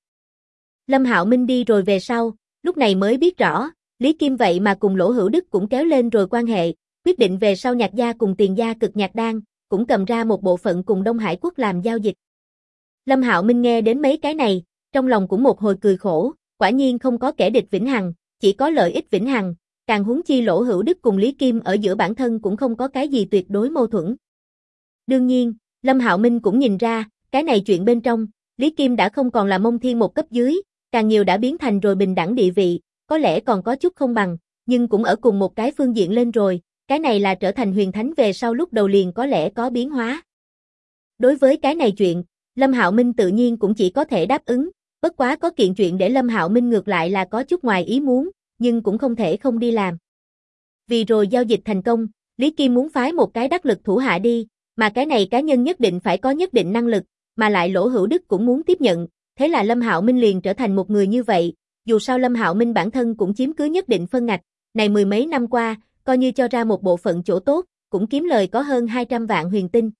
Lâm Hạo Minh đi rồi về sau, lúc này mới biết rõ, Lý Kim vậy mà cùng Lỗ Hữu Đức cũng kéo lên rồi quan hệ, quyết định về sau Nhạc gia cùng Tiền gia cực nhạc đan, cũng cầm ra một bộ phận cùng Đông Hải Quốc làm giao dịch. Lâm Hạo Minh nghe đến mấy cái này, trong lòng cũng một hồi cười khổ, quả nhiên không có kẻ địch vĩnh hằng, chỉ có lợi ích vĩnh hằng, càng huống chi Lỗ Hữu Đức cùng Lý Kim ở giữa bản thân cũng không có cái gì tuyệt đối mâu thuẫn. Đương nhiên, Lâm Hạo Minh cũng nhìn ra, cái này chuyện bên trong, Lý Kim đã không còn là Mông Thiên một cấp dưới, càng nhiều đã biến thành rồi bình đẳng địa vị, có lẽ còn có chút không bằng, nhưng cũng ở cùng một cái phương diện lên rồi, cái này là trở thành huyền thánh về sau lúc đầu liền có lẽ có biến hóa. Đối với cái này chuyện, Lâm Hạo Minh tự nhiên cũng chỉ có thể đáp ứng, bất quá có kiện chuyện để Lâm Hạo Minh ngược lại là có chút ngoài ý muốn, nhưng cũng không thể không đi làm. Vì rồi giao dịch thành công, Lý Kim muốn phái một cái đắc lực thủ hạ đi, mà cái này cá nhân nhất định phải có nhất định năng lực, mà lại Lỗ Hữu Đức cũng muốn tiếp nhận, thế là Lâm Hạo Minh liền trở thành một người như vậy, dù sao Lâm Hạo Minh bản thân cũng chiếm cứ nhất định phân ngạch, này mười mấy năm qua, coi như cho ra một bộ phận chỗ tốt, cũng kiếm lời có hơn 200 vạn huyền tinh.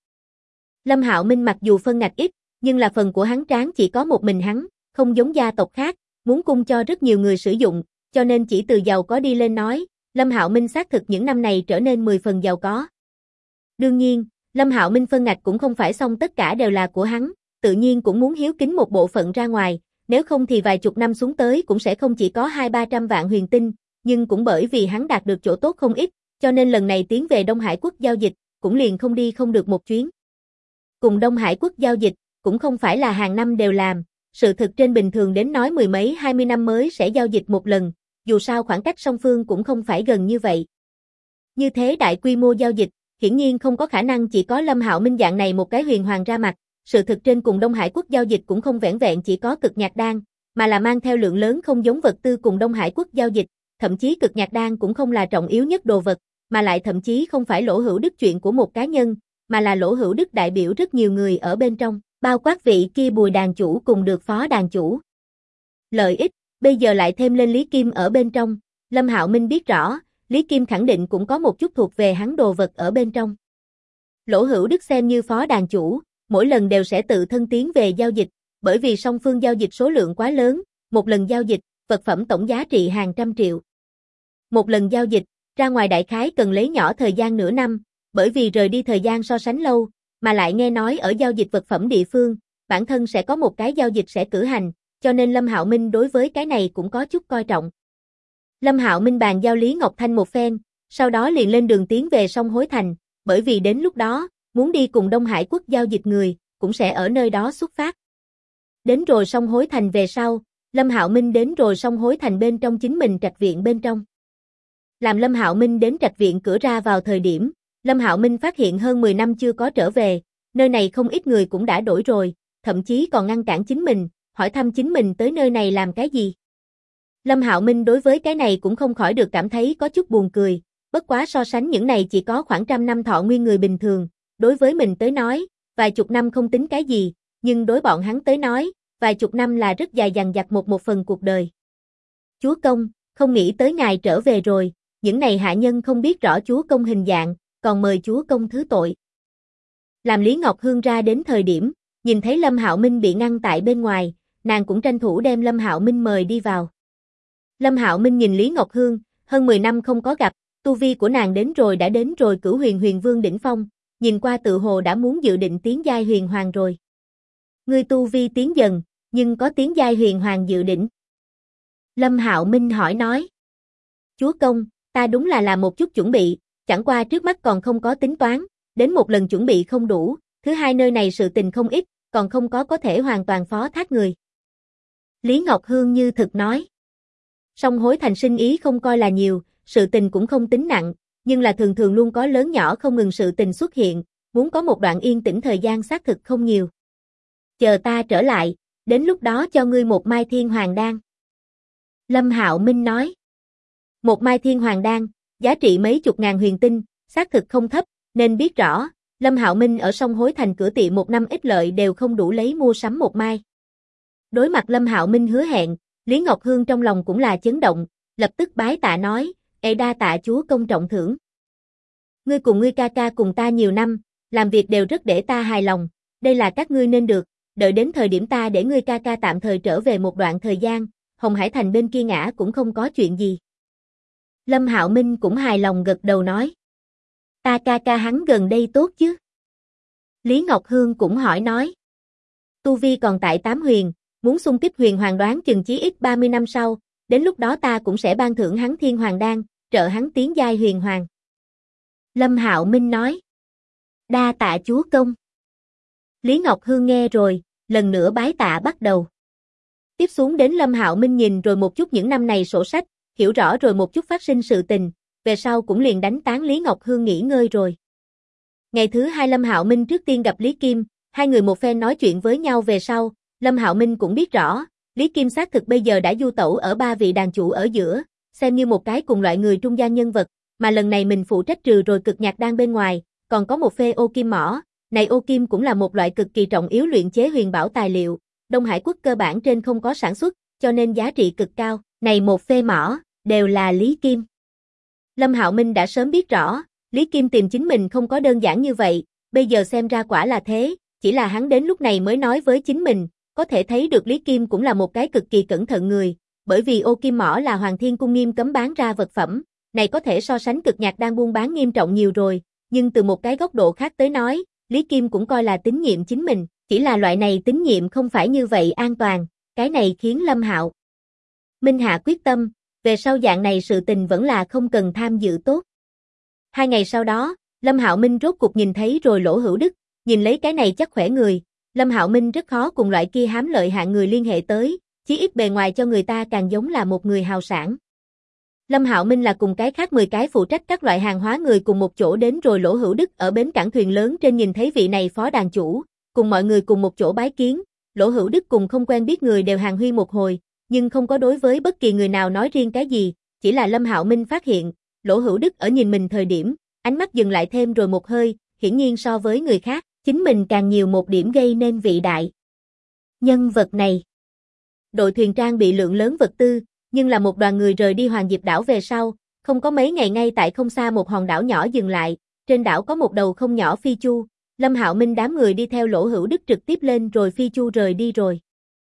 Lâm Hạo Minh mặc dù phân ngạch ít, nhưng là phần của hắn tráng chỉ có một mình hắn, không giống gia tộc khác, muốn cung cho rất nhiều người sử dụng, cho nên chỉ từ giàu có đi lên nói, Lâm Hạo Minh xác thực những năm này trở nên 10 phần giàu có. Đương nhiên, Lâm Hạo Minh phân ngạch cũng không phải xong tất cả đều là của hắn, tự nhiên cũng muốn hiếu kính một bộ phận ra ngoài, nếu không thì vài chục năm xuống tới cũng sẽ không chỉ có 200-300 vạn huyền tinh, nhưng cũng bởi vì hắn đạt được chỗ tốt không ít, cho nên lần này tiến về Đông Hải Quốc giao dịch, cũng liền không đi không được một chuyến. Cùng Đông Hải Quốc giao dịch, cũng không phải là hàng năm đều làm, sự thực trên bình thường đến nói mười mấy 20 năm mới sẽ giao dịch một lần, dù sao khoảng cách song phương cũng không phải gần như vậy. Như thế đại quy mô giao dịch, hiển nhiên không có khả năng chỉ có Lâm Hạo Minh dạng này một cái huyền hoàng ra mặt, sự thực trên cùng Đông Hải Quốc giao dịch cũng không vẻn vẹn chỉ có cực nhạc đan, mà là mang theo lượng lớn không giống vật tư cùng Đông Hải Quốc giao dịch, thậm chí cực nhạc đan cũng không là trọng yếu nhất đồ vật, mà lại thậm chí không phải Lỗ Hữu Đức chuyện của một cá nhân, mà là Lỗ Hữu Đức đại biểu rất nhiều người ở bên trong, bao quát vị kia Bùi đàn chủ cùng được phó đàn chủ. Lợi ích, bây giờ lại thêm lên Lý Kim ở bên trong, Lâm Hạo Minh biết rõ, Lý Kim khẳng định cũng có một chút thuộc về hắn đồ vật ở bên trong. Lỗ Hữu Đức xem như phó đàn chủ, mỗi lần đều sẽ tự thân tiến về giao dịch, bởi vì song phương giao dịch số lượng quá lớn, một lần giao dịch, vật phẩm tổng giá trị hàng trăm triệu. Một lần giao dịch, ra ngoài đại khái cần lấy nhỏ thời gian nửa năm, bởi vì rời đi thời gian so sánh lâu, mà lại nghe nói ở giao dịch vật phẩm địa phương, bản thân sẽ có một cái giao dịch sẽ cử hành, cho nên Lâm Hạo Minh đối với cái này cũng có chút coi trọng. Lâm Hạo Minh bàn giao Lý Ngọc Thanh một phen, sau đó liền lên đường tiến về sông Hối Thành, bởi vì đến lúc đó, muốn đi cùng Đông Hải Quốc giao dịch người, cũng sẽ ở nơi đó xuất phát. Đến rồi sông Hối Thành về sau, Lâm Hạo Minh đến rồi sông Hối Thành bên trong chính mình trạch viện bên trong. Làm Lâm Hạo Minh đến trạch viện cửa ra vào thời điểm, Lâm Hạo Minh phát hiện hơn 10 năm chưa có trở về, nơi này không ít người cũng đã đổi rồi, thậm chí còn ngăn cản chính mình, hỏi thăm chính mình tới nơi này làm cái gì. Lâm Hạo Minh đối với cái này cũng không khỏi được cảm thấy có chút buồn cười, bất quá so sánh những này chỉ có khoảng trăm năm thọ nguyên người bình thường, đối với mình tới nói, vài chục năm không tính cái gì, nhưng đối bọn hắn tới nói, vài chục năm là rất dài dằng dặc một phần cuộc đời. Chúa công, không nghĩ tới ngài trở về rồi, những này hạ nhân không biết rõ chúa công hình dạng, còn mời chúa công thứ tội. Làm Lý Ngọc Hương ra đến thời điểm, nhìn thấy Lâm Hạo Minh bị ngăn tại bên ngoài, nàng cũng tranh thủ đem Lâm Hạo Minh mời đi vào. Lâm Hạo Minh nhìn Lý Ngọc Hương, hơn 10 năm không có gặp, tu vi của nàng đến rồi cửu huyền huyền vương đỉnh phong, nhìn qua tự hồ đã muốn dự định tiến giai huyền hoàng rồi. Ngươi tu vi tiến dần, nhưng có tiến giai huyền hoàng dự định. Lâm Hạo Minh hỏi nói. Chúa công, ta đúng là làm một chút chuẩn bị, chẳng qua trước mắt còn không có tính toán, đến một lần chuẩn bị không đủ, thứ hai nơi này sự tình không ít, còn không có thể hoàn toàn phó thác người. Lý Ngọc Hương như thực nói. Song Hối Thành sinh ý không coi là nhiều, sự tình cũng không tính nặng, nhưng là thường thường luôn có lớn nhỏ không ngừng sự tình xuất hiện, muốn có một đoạn yên tĩnh thời gian xác thực không nhiều. Chờ ta trở lại, đến lúc đó cho ngươi một mai thiên hoàng đan. Lâm Hạo Minh nói. Một mai thiên hoàng đan, giá trị mấy chục ngàn huyền tinh, xác thực không thấp, nên biết rõ, Lâm Hạo Minh ở Sông Hối Thành cửa tiệm một năm ích lợi đều không đủ lấy mua sắm một mai. Đối mặt Lâm Hạo Minh hứa hẹn, Lý Ngọc Hương trong lòng cũng là chấn động, lập tức bái tạ nói, đa tạ chúa công trọng thưởng. Ngươi cùng ngươi ca ca cùng ta nhiều năm, làm việc đều rất để ta hài lòng, đây là các ngươi nên được, đợi đến thời điểm ta để ngươi ca ca tạm thời trở về một đoạn thời gian, Hồng Hải Thành bên kia ngã cũng không có chuyện gì. Lâm Hạo Minh cũng hài lòng gật đầu nói. Ta ca ca hắn gần đây tốt chứ? Lý Ngọc Hương cũng hỏi nói. Tu vi còn tại 8 huyền, muốn xung kích huyền hoàng đoán chừng chí ít 30 năm sau, đến lúc đó ta cũng sẽ ban thưởng hắn thiên hoàng đan, trợ hắn tiến giai huyền hoàng. Lâm Hạo Minh nói. Đa tạ chúa công. Lý Ngọc Hương nghe rồi, lần nữa bái tạ bắt đầu. Tiếp xuống đến Lâm Hạo Minh nhìn rồi một chút những năm này sổ sách, hiểu rõ rồi một chút phát sinh sự tình, về sau cũng liền đánh tán Lý Ngọc Hương nghỉ ngơi rồi. Ngày thứ hai Lâm Hạo Minh trước tiên gặp Lý Kim, hai người một phen nói chuyện với nhau về sau, Lâm Hạo Minh cũng biết rõ, Lý Kim xác thực bây giờ đã du tẩu ở ba vị đàn chủ ở giữa, xem như một cái cùng loại người trung gian nhân vật, mà lần này mình phụ trách trừ rồi cực nhạc đan bên ngoài, còn có một phê ô kim mỏ, này ô kim cũng là một loại cực kỳ trọng yếu luyện chế huyền bảo tài liệu, Đông Hải quốc cơ bản trên không có sản xuất, cho nên giá trị cực cao, này một phê mỏ, đều là Lý Kim. Lâm Hạo Minh đã sớm biết rõ, Lý Kim tìm chính mình không có đơn giản như vậy, bây giờ xem ra quả là thế, chỉ là hắn đến lúc này mới nói với chính mình, có thể thấy được Lý Kim cũng là một cái cực kỳ cẩn thận người, bởi vì ô kim mỏ là Hoàng Thiên Cung nghiêm cấm bán ra vật phẩm, này có thể so sánh cực nhạc đang buôn bán nghiêm trọng nhiều rồi, nhưng từ một cái góc độ khác tới nói, Lý Kim cũng coi là tín nhiệm chính mình, chỉ là loại này tín nhiệm không phải như vậy an toàn, cái này khiến Lâm Hạo Minh hạ quyết tâm, về sau dạng này sự tình vẫn là không cần tham dự tốt. 2 ngày sau đó, Lâm Hạo Minh rốt cuộc nhìn thấy rồi Lỗ Hữu Đức, nhìn lấy cái này chắc khỏe người, Lâm Hạo Minh rất khó cùng loại kia hám lợi hạng người liên hệ tới, chí ít bề ngoài cho người ta càng giống là một người hào sản. Lâm Hạo Minh là cùng cái khác 10 cái phụ trách các loại hàng hóa người cùng một chỗ đến rồi Lỗ Hữu Đức ở bến cảng thuyền lớn trên nhìn thấy vị này phó đàn chủ, cùng mọi người cùng một chỗ bái kiến, Lỗ Hữu Đức cùng không quen biết người đều hàn huyên một hồi, nhưng không có đối với bất kỳ người nào nói riêng cái gì, chỉ là Lâm Hạo Minh phát hiện, Lỗ Hữu Đức ở nhìn mình thời điểm, ánh mắt dừng lại thêm rồi một hơi, hiển nhiên so với người khác, chính mình càng nhiều một điểm gây nên vị đại nhân vật này. Đội thuyền trang bị lượng lớn vật tư, nhưng là một đoàn người rời đi Hoàng Diệp đảo về sau, không có mấy ngày ngay tại không xa một hòn đảo nhỏ dừng lại, trên đảo có một đầu không nhỏ phi chu, Lâm Hạo Minh đám người đi theo Lỗ Hữu Đức trực tiếp lên rồi phi chu rời đi rồi.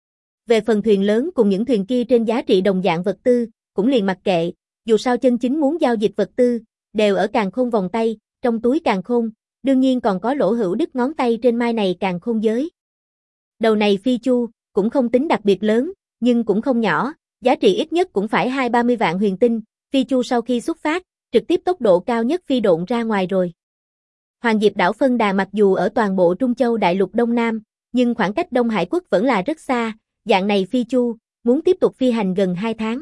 Về phần thuyền lớn cùng những thuyền kia trên giá trị đồng dạng vật tư, cũng liền mặc kệ, dù sao chân chính muốn giao dịch vật tư, đều ở càn khôn vòng tay, trong túi càn khôn, đương nhiên còn có Lỗ Hữu Đức ngón tay trên mai này càn khôn giới. Đầu này phi chu, cũng không tính đặc biệt lớn, nhưng cũng không nhỏ, giá trị ít nhất cũng phải 20-30 vạn huyền tinh, phi chu sau khi xuất phát, trực tiếp tốc độ cao nhất phi độn ra ngoài rồi. Hoàng Diệp đảo phân đà mặc dù ở toàn bộ Trung Châu đại lục Đông Nam, nhưng khoảng cách Đông Hải quốc vẫn là rất xa, dạng này phi chu, muốn tiếp tục phi hành gần 2 tháng.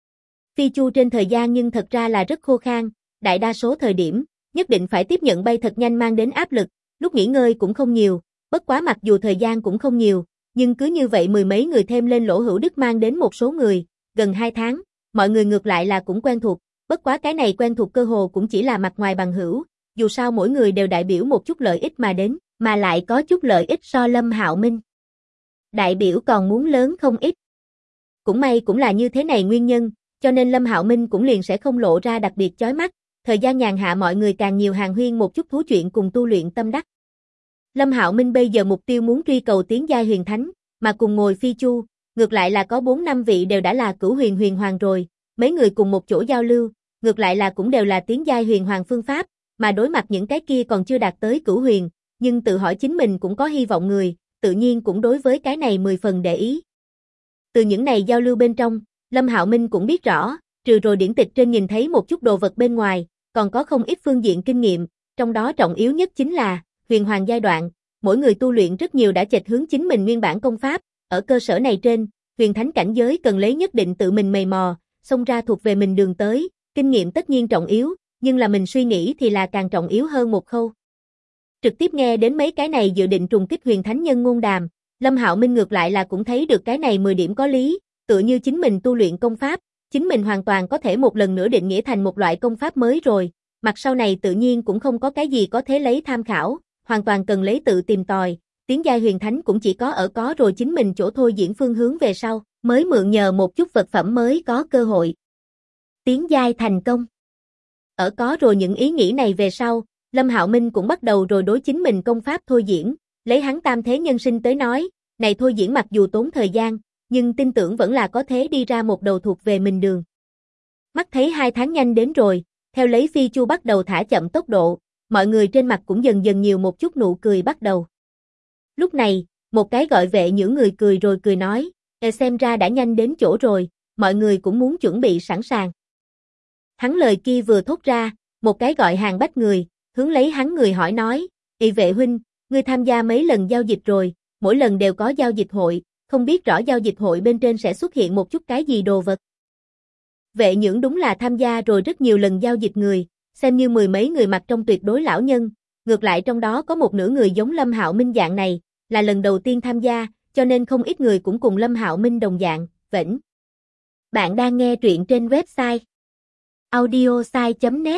Phi chu trên thời gian nhưng thật ra là rất khô khan, đại đa số thời điểm, nhất định phải tiếp nhận bay thật nhanh mang đến áp lực, lúc nghỉ ngơi cũng không nhiều, bất quá mặc dù thời gian cũng không nhiều, nhưng cứ như vậy mười mấy người thêm lên Lỗ Hữu Đức mang đến một số người, gần 2 tháng, mọi người ngược lại là cũng quen thuộc, bất quá cái này quen thuộc cơ hồ cũng chỉ là mặt ngoài bằng hữu, dù sao mỗi người đều đại biểu một chút lợi ích mà đến, mà lại có chút lợi ích so Lâm Hạo Minh đại biểu còn muốn lớn không ít. Cũng may cũng là như thế này nguyên nhân, cho nên Lâm Hạo Minh cũng liền sẽ không lộ ra đặc biệt chói mắt, thời gian nhàn hạ mọi người càng nhiều hàn huyên một chút thú chuyện cùng tu luyện tâm đắc. Lâm Hạo Minh bây giờ mục tiêu muốn truy cầu tiến giai huyền thánh, mà cùng ngồi phi chu, ngược lại là có 4-5 vị đều đã là cửu huyền huyền hoàng rồi, mấy người cùng một chỗ giao lưu, ngược lại là cũng đều là tiến giai huyền hoàng phương pháp, mà đối mặt những cái kia còn chưa đạt tới cửu huyền, nhưng tự hỏi chính mình cũng có hy vọng người, tự nhiên cũng đối với cái này 10 phần để ý. Từ những này giao lưu bên trong, Lâm Hạo Minh cũng biết rõ, trừ rồi điển tịch trên nhìn thấy một chút đồ vật bên ngoài, còn có không ít phương diện kinh nghiệm, trong đó trọng yếu nhất chính là huyền hoàng giai đoạn, mỗi người tu luyện rất nhiều đã chệch hướng chính mình nguyên bản công pháp, ở cơ sở này trên, huyền thánh cảnh giới cần lấy nhất định tự mình mày mò, xông ra thuộc về mình đường tới, kinh nghiệm tất nhiên trọng yếu, nhưng là mình suy nghĩ thì là càng trọng yếu hơn một khâu. Trực tiếp nghe đến mấy cái này dự định trùng kích huyền thánh nhân ngôn đàm, Lâm Hạo Minh ngược lại là cũng thấy được cái này 10 điểm có lý, tựa như chính mình tu luyện công pháp, chính mình hoàn toàn có thể một lần nữa định nghĩa thành một loại công pháp mới rồi, mặt sau này tự nhiên cũng không có cái gì có thể lấy tham khảo, hoàn toàn cần lấy tự tìm tòi, tiến giai huyền thánh cũng chỉ có ở có rồi chính mình chỗ thôi diễn phương hướng về sau, mới mượn nhờ một chút vật phẩm mới có cơ hội tiến giai thành công. Ở có rồi những ý nghĩ này về sau, Lâm Hạo Minh cũng bắt đầu rồi đối chính mình công pháp thôi diễn, lấy hắn tam thế nhân sinh tới nói, này thôi diễn mặc dù tốn thời gian, nhưng tin tưởng vẫn là có thể đi ra một đầu thuộc về mình đường. Mắt thấy 2 tháng nhanh đến rồi, theo lấy phi chu bắt đầu thả chậm tốc độ, mọi người trên mặt cũng dần dần nhiều một chút nụ cười bắt đầu. Lúc này, một cái gọi vệ những người cười rồi cười nói, xem ra đã nhanh đến chỗ rồi, mọi người cũng muốn chuẩn bị sẵn sàng. Hắn lời kia vừa thốt ra, một cái gọi Hàng Bách người, hướng lấy hắn người hỏi nói, vệ huynh, ngươi tham gia mấy lần giao dịch rồi, mỗi lần đều có giao dịch hội, không biết rõ giao dịch hội bên trên sẽ xuất hiện một chút cái gì đồ vật. Vệ những đúng là tham gia rồi rất nhiều lần giao dịch người, xem như 10 mấy người mặt trong tuyệt đối lão nhân, ngược lại trong đó có một nửa người giống Lâm Hạo Minh dạng này, là lần đầu tiên tham gia, cho nên không ít người cũng cùng Lâm Hạo Minh đồng dạng, vĩnh. Bạn đang nghe truyện trên website audiosai.net.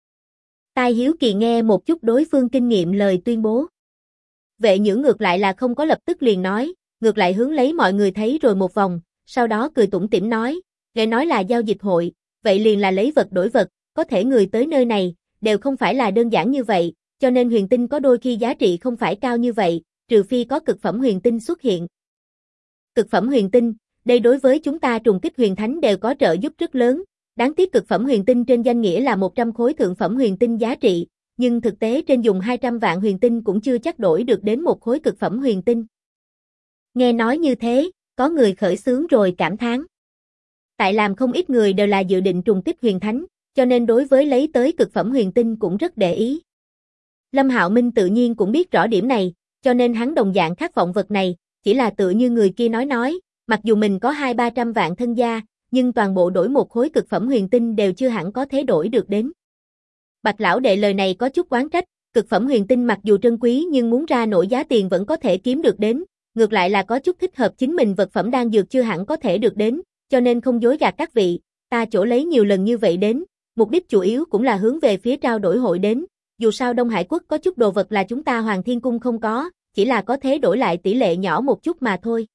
Tai hiếu kỳ nghe một chút đối phương kinh nghiệm lời tuyên bố. Vệ những ngược lại là không có lập tức liền nói, ngược lại hướng lấy mọi người thấy rồi một vòng, sau đó cười tủm tỉm nói, nghe nói là giao dịch hội, vậy liền là lấy vật đổi vật, có thể người tới nơi này, đều không phải là đơn giản như vậy, cho nên huyền tinh có đôi khi giá trị không phải cao như vậy, trừ phi có cực phẩm huyền tinh xuất hiện. Cực phẩm huyền tinh, đây đối với chúng ta trùng kích huyền thánh đều có trợ giúp rất lớn, đáng tiếc cực phẩm huyền tinh trên danh nghĩa là 100 khối thượng phẩm huyền tinh giá trị, nhưng thực tế trên dùng 200 vạn huyền tinh cũng chưa chắc đổi được đến một khối cực phẩm huyền tinh. Nghe nói như thế, có người khởi xướng rồi cảm thán. Tại làm không ít người đều là dự định trùng kích huyền thánh, cho nên đối với lấy tới cực phẩm huyền tinh cũng rất để ý. Lâm Hạo Minh tự nhiên cũng biết rõ điểm này, cho nên hắn đồng dạng khát vọng vật này, chỉ là tựa như người kia nói, mặc dù mình có 200-300 vạn thân gia, nhưng toàn bộ đổi một khối cực phẩm huyền tinh đều chưa hẳn có thể đổi được đến. Bạch lão đệ lời này có chút oán trách, cực phẩm huyền tinh mặc dù trân quý nhưng muốn ra nổi giá tiền vẫn có thể kiếm được đến, ngược lại là có chút thích hợp chính mình vật phẩm đan dược chưa hẳn có thể được đến, cho nên không dối gạt các vị, ta chỗ lấy nhiều lần như vậy đến, mục đích chủ yếu cũng là hướng về phía trao đổi hội đến, dù sao Đông Hải Quốc có chút đồ vật là chúng ta Hoàng Thiên Cung không có, chỉ là có thể đổi lại tỷ lệ nhỏ một chút mà thôi.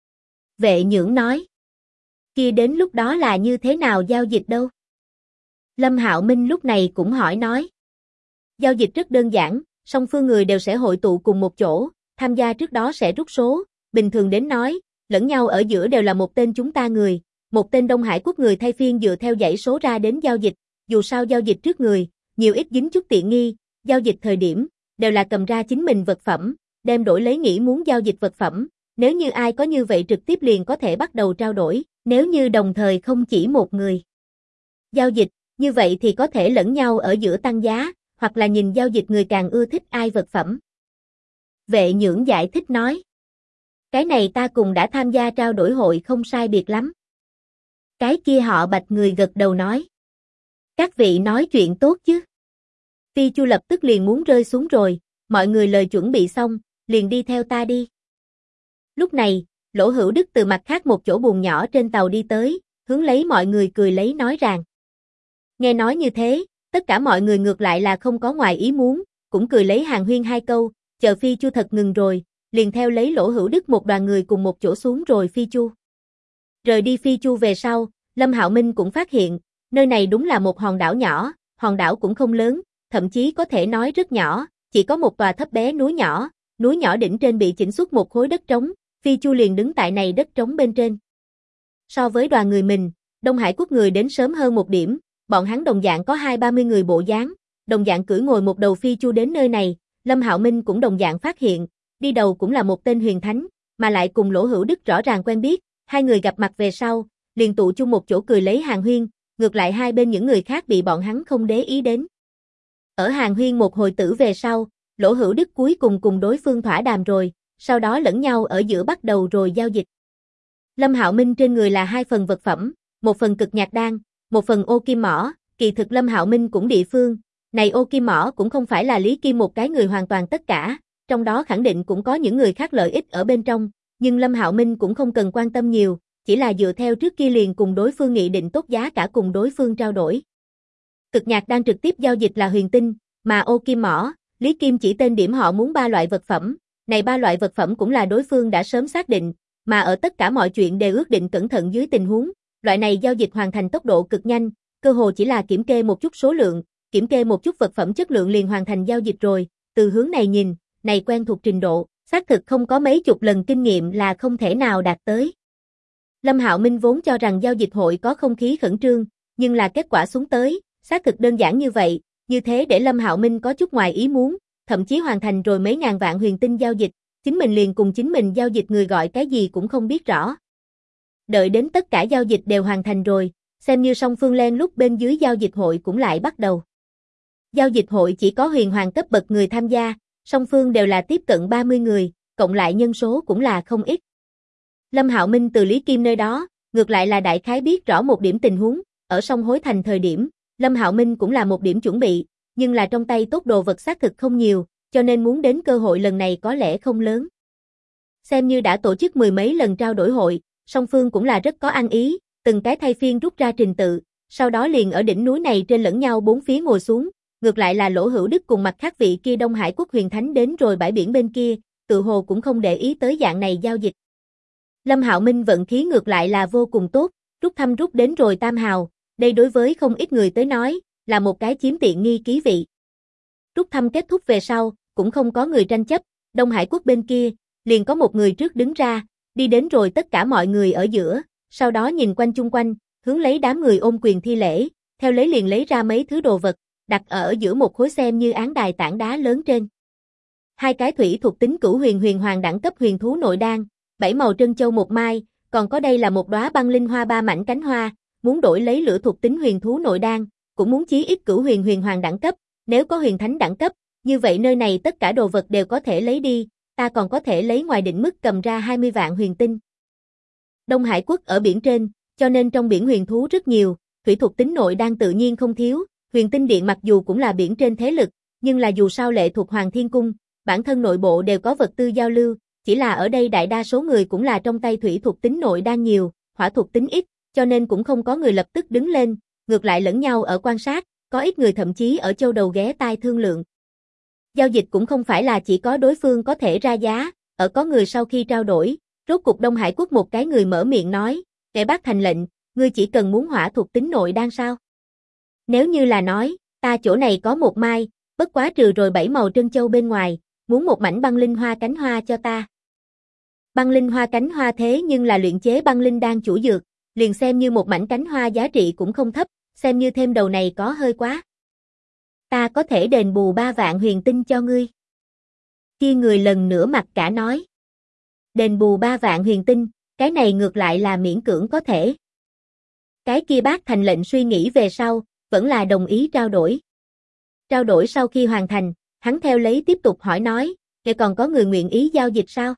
Vệ Nhưỡng nói, kia đến lúc đó là như thế nào giao dịch đâu? Lâm Hạo Minh lúc này cũng hỏi nói. Giao dịch rất đơn giản, song phương người đều sẽ hội tụ cùng một chỗ, tham gia trước đó sẽ rút số, bình thường đến nói, lẫn nhau ở giữa đều là một tên chúng ta người, một tên Đông Hải Quốc người thay phiên dựa theo dãy số ra đến giao dịch, dù sao giao dịch trước người, nhiều ít dính chút tiện nghi, giao dịch thời điểm, đều là cầm ra chính mình vật phẩm, đem đổi lấy nghĩ muốn giao dịch vật phẩm, nếu như ai có như vậy trực tiếp liền có thể bắt đầu trao đổi, nếu như đồng thời không chỉ một người giao dịch, như vậy thì có thể lẫn nhau ở giữa tăng giá, hoặc là nhìn giao dịch người càng ưa thích ai vật phẩm. Vệ Nhưỡng giải thích nói. Cái này ta cùng đã tham gia trao đổi hội không sai biệt lắm. Cái kia họ Bạch người gật đầu nói. Các vị nói chuyện tốt chứ. Phi Chu lập tức liền muốn rơi xuống rồi, mọi người lời chuẩn bị xong, liền đi theo ta đi. Lúc này, Lỗ Hữu Đức từ mặt khác một chỗ buồng nhỏ trên tàu đi tới, hướng lấy mọi người cười lấy nói rằng. Nghe nói như thế, tất cả mọi người ngược lại là không có ngoài ý muốn, cũng cười lấy hàn huyên hai câu, chờ Phi Chu thật ngừng rồi, liền theo lấy Lỗ Hữu Đức một đoàn người cùng một chỗ xuống rồi Phi Chu. Rời đi Phi Chu về sau, Lâm Hạo Minh cũng phát hiện, nơi này đúng là một hòn đảo nhỏ, hòn đảo cũng không lớn, thậm chí có thể nói rất nhỏ, chỉ có một tòa thấp bé núi nhỏ đỉnh trên bị chỉnh xuất một khối đất trống, Phi Chu liền đứng tại này đất trống bên trên. So với đoàn người mình, Đông Hải Quốc người đến sớm hơn một điểm, bọn hắn đồng dạng có 20-30 người bộ dáng, đồng dạng cưỡi ngồi một đầu Phi Chu đến nơi này, Lâm Hạo Minh cũng đồng dạng phát hiện, đi đầu cũng là một tên huyền thánh, mà lại cùng Lỗ Hữu Đức rõ ràng quen biết, hai người gặp mặt về sau, liền tụ chung một chỗ cười lấy hàn huyên, ngược lại hai bên những người khác bị bọn hắn không để ý đến. Ở hàn huyên một hồi tử về sau, Lỗ Hữu Đức cuối cùng cùng đối phương thỏa đàm rồi, sau đó lẫn nhau ở giữa bắt đầu rồi giao dịch. Lâm Hạo Minh trên người là 2 phần vật phẩm, một phần cực nhạc đan, một phần ô kim mỏ, kỳ thực Lâm Hạo Minh cũng địa phương, này ô kim mỏ cũng không phải là Lý Kim một cái người hoàn toàn tất cả, trong đó khẳng định cũng có những người khác lợi ích ở bên trong, nhưng Lâm Hạo Minh cũng không cần quan tâm nhiều, chỉ là dựa theo trước kia liền cùng đối phương nghị định tốt giá cả cùng đối phương trao đổi. Cực nhạc đang trực tiếp giao dịch là huyền tinh, mà Ô Kim Mỏ, Lý Kim chỉ tên điểm họ muốn 3 loại vật phẩm, này 3 loại vật phẩm cũng là đối phương đã sớm xác định, mà ở tất cả mọi chuyện đều ước định cẩn thận dưới tình huống, loại này giao dịch hoàn thành tốc độ cực nhanh, cơ hồ chỉ là kiểm kê một chút số lượng, kiểm kê một chút vật phẩm chất lượng liền hoàn thành giao dịch rồi, từ hướng này nhìn, này quen thuộc trình độ, xác thực không có mấy chục lần kinh nghiệm là không thể nào đạt tới. Lâm Hạo Minh vốn cho rằng giao dịch hội có không khí khẩn trương, nhưng là kết quả xuống tới, xác thực đơn giản như vậy, như thế để Lâm Hạo Minh có chút ngoài ý muốn, thậm chí hoàn thành rồi mấy ngàn vạn huyền tinh giao dịch, chính mình liền cùng chính mình giao dịch người gọi cái gì cũng không biết rõ. Đợi đến tất cả giao dịch đều hoàn thành rồi, xem như song phương len lúc bên dưới giao dịch hội cũng lại bắt đầu. Giao dịch hội chỉ có huyền hoàng cấp bậc người tham gia, song phương đều là tiếp cận 30 người, cộng lại nhân số cũng là không ít. Lâm Hạo Minh từ Lý Kim nơi đó, ngược lại là đại khái biết rõ một điểm tình huống, ở sông Hối Thành thời điểm, Lâm Hạo Minh cũng là một điểm chuẩn bị, nhưng là trong tay tốt đồ vật xác thực không nhiều, cho nên muốn đến cơ hội lần này có lẽ không lớn. Xem như đã tổ chức mười mấy lần trao đổi hội, song phương cũng là rất có ăn ý, từng cái thay phiên rút ra trình tự, sau đó liền ở đỉnh núi này trên lẫn nhau bốn phía ngồi xuống, ngược lại là Lỗ Hữu Đức cùng mặt khác vị kia Đông Hải quốc huyền thánh đến rồi bãi biển bên kia, tự hồ cũng không để ý tới dạng này giao dịch. Lâm Hạo Minh vận khí ngược lại là vô cùng tốt, rút thăm rút đến rồi tam hào, đây đối với không ít người tới nói, là một cái chiếm tiện nghi ký vị. Rút thăm kết thúc về sau, cũng không có người tranh chấp, Đông Hải quốc bên kia, liền có một người trước đứng ra, đi đến rồi tất cả mọi người ở giữa, sau đó nhìn quanh chung quanh, hướng lấy đám người ôm quyền thi lễ, theo lấy liền lấy ra mấy thứ đồ vật, đặt ở giữa một khối xem như án đài tảng đá lớn trên. Hai cái thủy thuộc tính cửu huyền huyền hoàng đẳng cấp huyền thú nội đan, 7 màu trân châu một mai, còn có đây là một đóa băng linh hoa 3 mảnh cánh hoa, muốn đổi lấy lửa thuộc tính huyền thú nội đan, cũng muốn chí ít cửu huyền huyền hoàng đẳng cấp, nếu có huyền thánh đẳng cấp, như vậy nơi này tất cả đồ vật đều có thể lấy đi, ta còn có thể lấy ngoài định mức cầm ra 20 vạn huyền tinh. Đông Hải quốc ở biển trên, cho nên trong biển huyền thú rất nhiều, thủy thuộc tính nội đan tự nhiên không thiếu, huyền tinh điện mặc dù cũng là biển trên thế lực, nhưng là dù sao lệ thuộc Hoàng Thiên Cung, bản thân nội bộ đều có vật tư giao lưu, chỉ là ở đây đại đa số người cũng là trong tay thủy thuộc tính nội đan nhiều, hỏa thuộc tính ít, cho nên cũng không có người lập tức đứng lên, ngược lại lẫn nhau ở quan sát, có ít người thậm chí ở châu đầu ghé tai thương lượng. Giao dịch cũng không phải là chỉ có đối phương có thể ra giá, ở có người sau khi trao đổi, rốt cục Đông Hải quốc một cái người mở miệng nói, "Kẻ bác thành lệnh, ngươi chỉ cần muốn hỏa thuộc tính nội đan sao? Nếu như là nói, ta chỗ này có một mai, bất quá trừ rồi 7 màu trân châu bên ngoài, muốn một mảnh băng linh hoa cánh hoa cho ta." Băng linh hoa cánh hoa thế nhưng là luyện chế băng linh đan chủ dược, liền xem như một mảnh cánh hoa giá trị cũng không thấp, xem như thêm đầu này có hơi quá. Ta có thể đền bù 3 vạn huyền tinh cho ngươi. Kia người lần nữa mặt cả nói. Đền bù 3 vạn huyền tinh, cái này ngược lại là miễn cưỡng có thể. Cái kia bác thành lệnh suy nghĩ về sau, vẫn là đồng ý trao đổi. Trao đổi sau khi hoàn thành, hắn theo lấy tiếp tục hỏi nói, "Kẻ còn có người nguyện ý giao dịch sao?"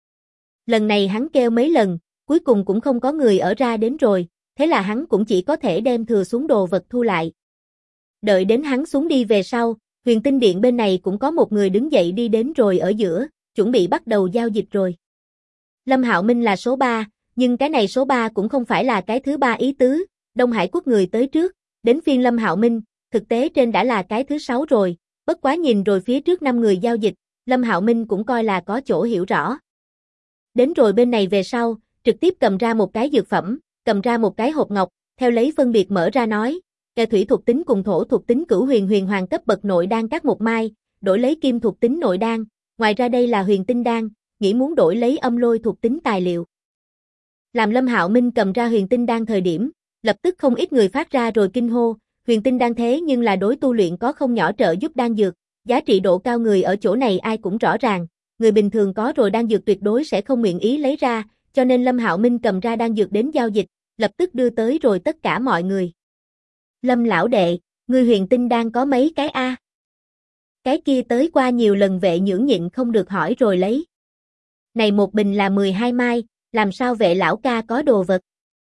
Lần này hắn kêu mấy lần, cuối cùng cũng không có người ở ra đến rồi, thế là hắn cũng chỉ có thể đem thừa xuống đồ vật thu lại. Đợi đến hắn xuống đi về sau, huyền tinh điện bên này cũng có một người đứng dậy đi đến rồi ở giữa, chuẩn bị bắt đầu giao dịch rồi. Lâm Hạo Minh là số 3, nhưng cái này số 3 cũng không phải là cái thứ 3 ý tứ, Đông Hải quốc người tới trước, đến phiên Lâm Hạo Minh, thực tế trên đã là cái thứ 6 rồi, bất quá nhìn rồi phía trước 5 người giao dịch, Lâm Hạo Minh cũng coi là có chỗ hiểu rõ. Đến rồi bên này về sau, trực tiếp cầm ra một cái dược phẩm, cầm ra một cái hộp ngọc, theo lấy phân biệt mở ra nói, "Kẻ thủy thuộc tính cùng thổ thuộc tính cửu huyền huyền hoàng cấp bậc nội đan các một mai, đổi lấy kim thuộc tính nội đan, ngoài ra đây là huyền tinh đan, nghĩ muốn đổi lấy âm lôi thuộc tính tài liệu." Làm Lâm Hạo Minh cầm ra huyền tinh đan thời điểm, lập tức không ít người phát ra rồi kinh hô, huyền tinh đan thế nhưng là đối tu luyện có không nhỏ trợ giúp đan dược, giá trị độ cao người ở chỗ này ai cũng rõ ràng, người bình thường có rồi đan dược tuyệt đối sẽ không nguyện ý lấy ra, cho nên Lâm Hạo Minh cầm ra đan dược đến giao dịch, lập tức đưa tới rồi tất cả mọi người. "Lâm lão đệ, ngươi huyền tinh đan có mấy cái a?" Cái kia tới qua nhiều lần vệ nhưỡng nhịn không được hỏi rồi lấy. "Này một bình là 12 mai, làm sao vệ lão ca có đồ vật?"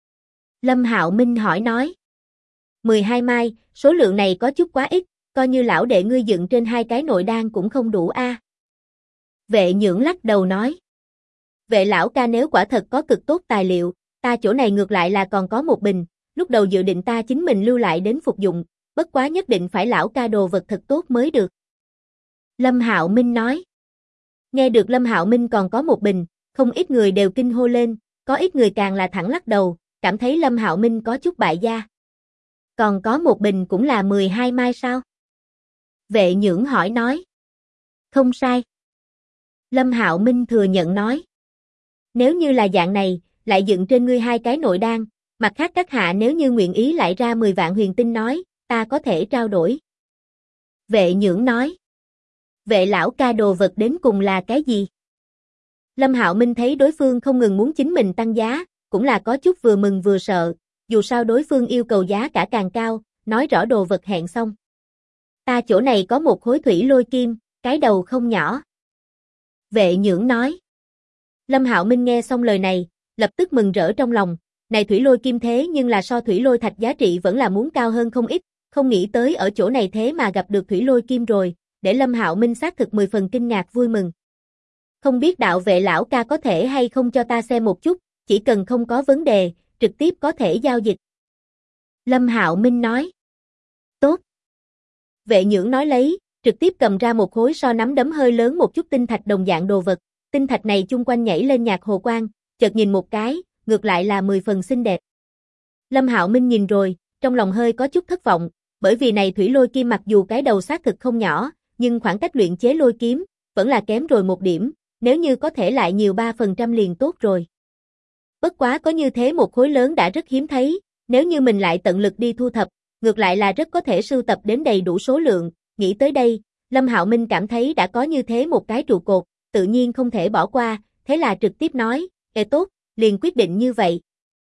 Lâm Hạo Minh hỏi nói. 12 mai, số lượng này có chút quá ít, coi như lão đệ ngươi dựng trên 2 cái nội đan cũng không đủ a. Vệ Nhưỡng lắc đầu nói. Vệ lão ca nếu quả thật có cực tốt tài liệu, ta chỗ này ngược lại là còn có một bình, lúc đầu dự định ta chính mình lưu lại đến phục dụng, bất quá nhất định phải lão ca đồ vật thật tốt mới được. Lâm Hạo Minh nói. Nghe được Lâm Hạo Minh còn có một bình, không ít người đều kinh hô lên, có ít người càng là thẳng lắc đầu, cảm thấy Lâm Hạo Minh có chút bại gia. Còn có một bình cũng là 12 mai sao? Vệ Nhưỡng hỏi nói. Không sai. Lâm Hạo Minh thừa nhận nói. Nếu như là dạng này, lại dựng trên ngươi 2 cái nội đan, mặt khác các hạ nếu như nguyện ý lại ra 10 vạn huyền tinh nói, ta có thể trao đổi. Vệ Nhưỡng nói. Vệ lão ca đồ vật đến cùng là cái gì? Lâm Hạo Minh thấy đối phương không ngừng muốn chính mình tăng giá, cũng là có chút vừa mừng vừa sợ, dù sao đối phương yêu cầu giá cả càng cao, nói rõ đồ vật hẹn xong. Ta chỗ này có một khối thủy lôi kim, cái đầu không nhỏ. Vệ Nhưỡng nói. Lâm Hạo Minh nghe xong lời này, lập tức mừng rỡ trong lòng, này thủy lôi kim thế nhưng là so thủy lôi thạch giá trị vẫn là muốn cao hơn không ít, không nghĩ tới ở chỗ này thế mà gặp được thủy lôi kim rồi, để Lâm Hạo Minh xác thực 10 phần kinh ngạc vui mừng. Không biết đạo vệ lão ca có thể hay không cho ta xem một chút, chỉ cần không có vấn đề, trực tiếp có thể giao dịch. Lâm Hạo Minh nói. Tốt. Vệ Nhưỡng nói lấy, trực tiếp cầm ra một khối so nắm đấm hơi lớn một chút tinh thạch đồng dạng đồ vật, tinh thạch này chung quanh nhảy lên nhạt hồ quang, chợt nhìn một cái, ngược lại là 10 phần xinh đẹp. Lâm Hạo Minh nhìn rồi, trong lòng hơi có chút thất vọng, bởi vì này thủy lôi kim mặc dù cái đầu xác thực không nhỏ, nhưng khoảng cách luyện chế lôi kiếm, vẫn là kém rồi một điểm, nếu như có thể lại nhiều 3% liền tốt rồi. Bất quá có như thế một khối lớn đã rất hiếm thấy, nếu như mình lại tận lực đi thu thập, ngược lại là rất có thể sưu tập đến đầy đủ số lượng, nghĩ tới đây, Lâm Hạo Minh cảm thấy đã có như thế một cái trụ cột, tự nhiên không thể bỏ qua, thế là trực tiếp nói, tốt, liền quyết định như vậy.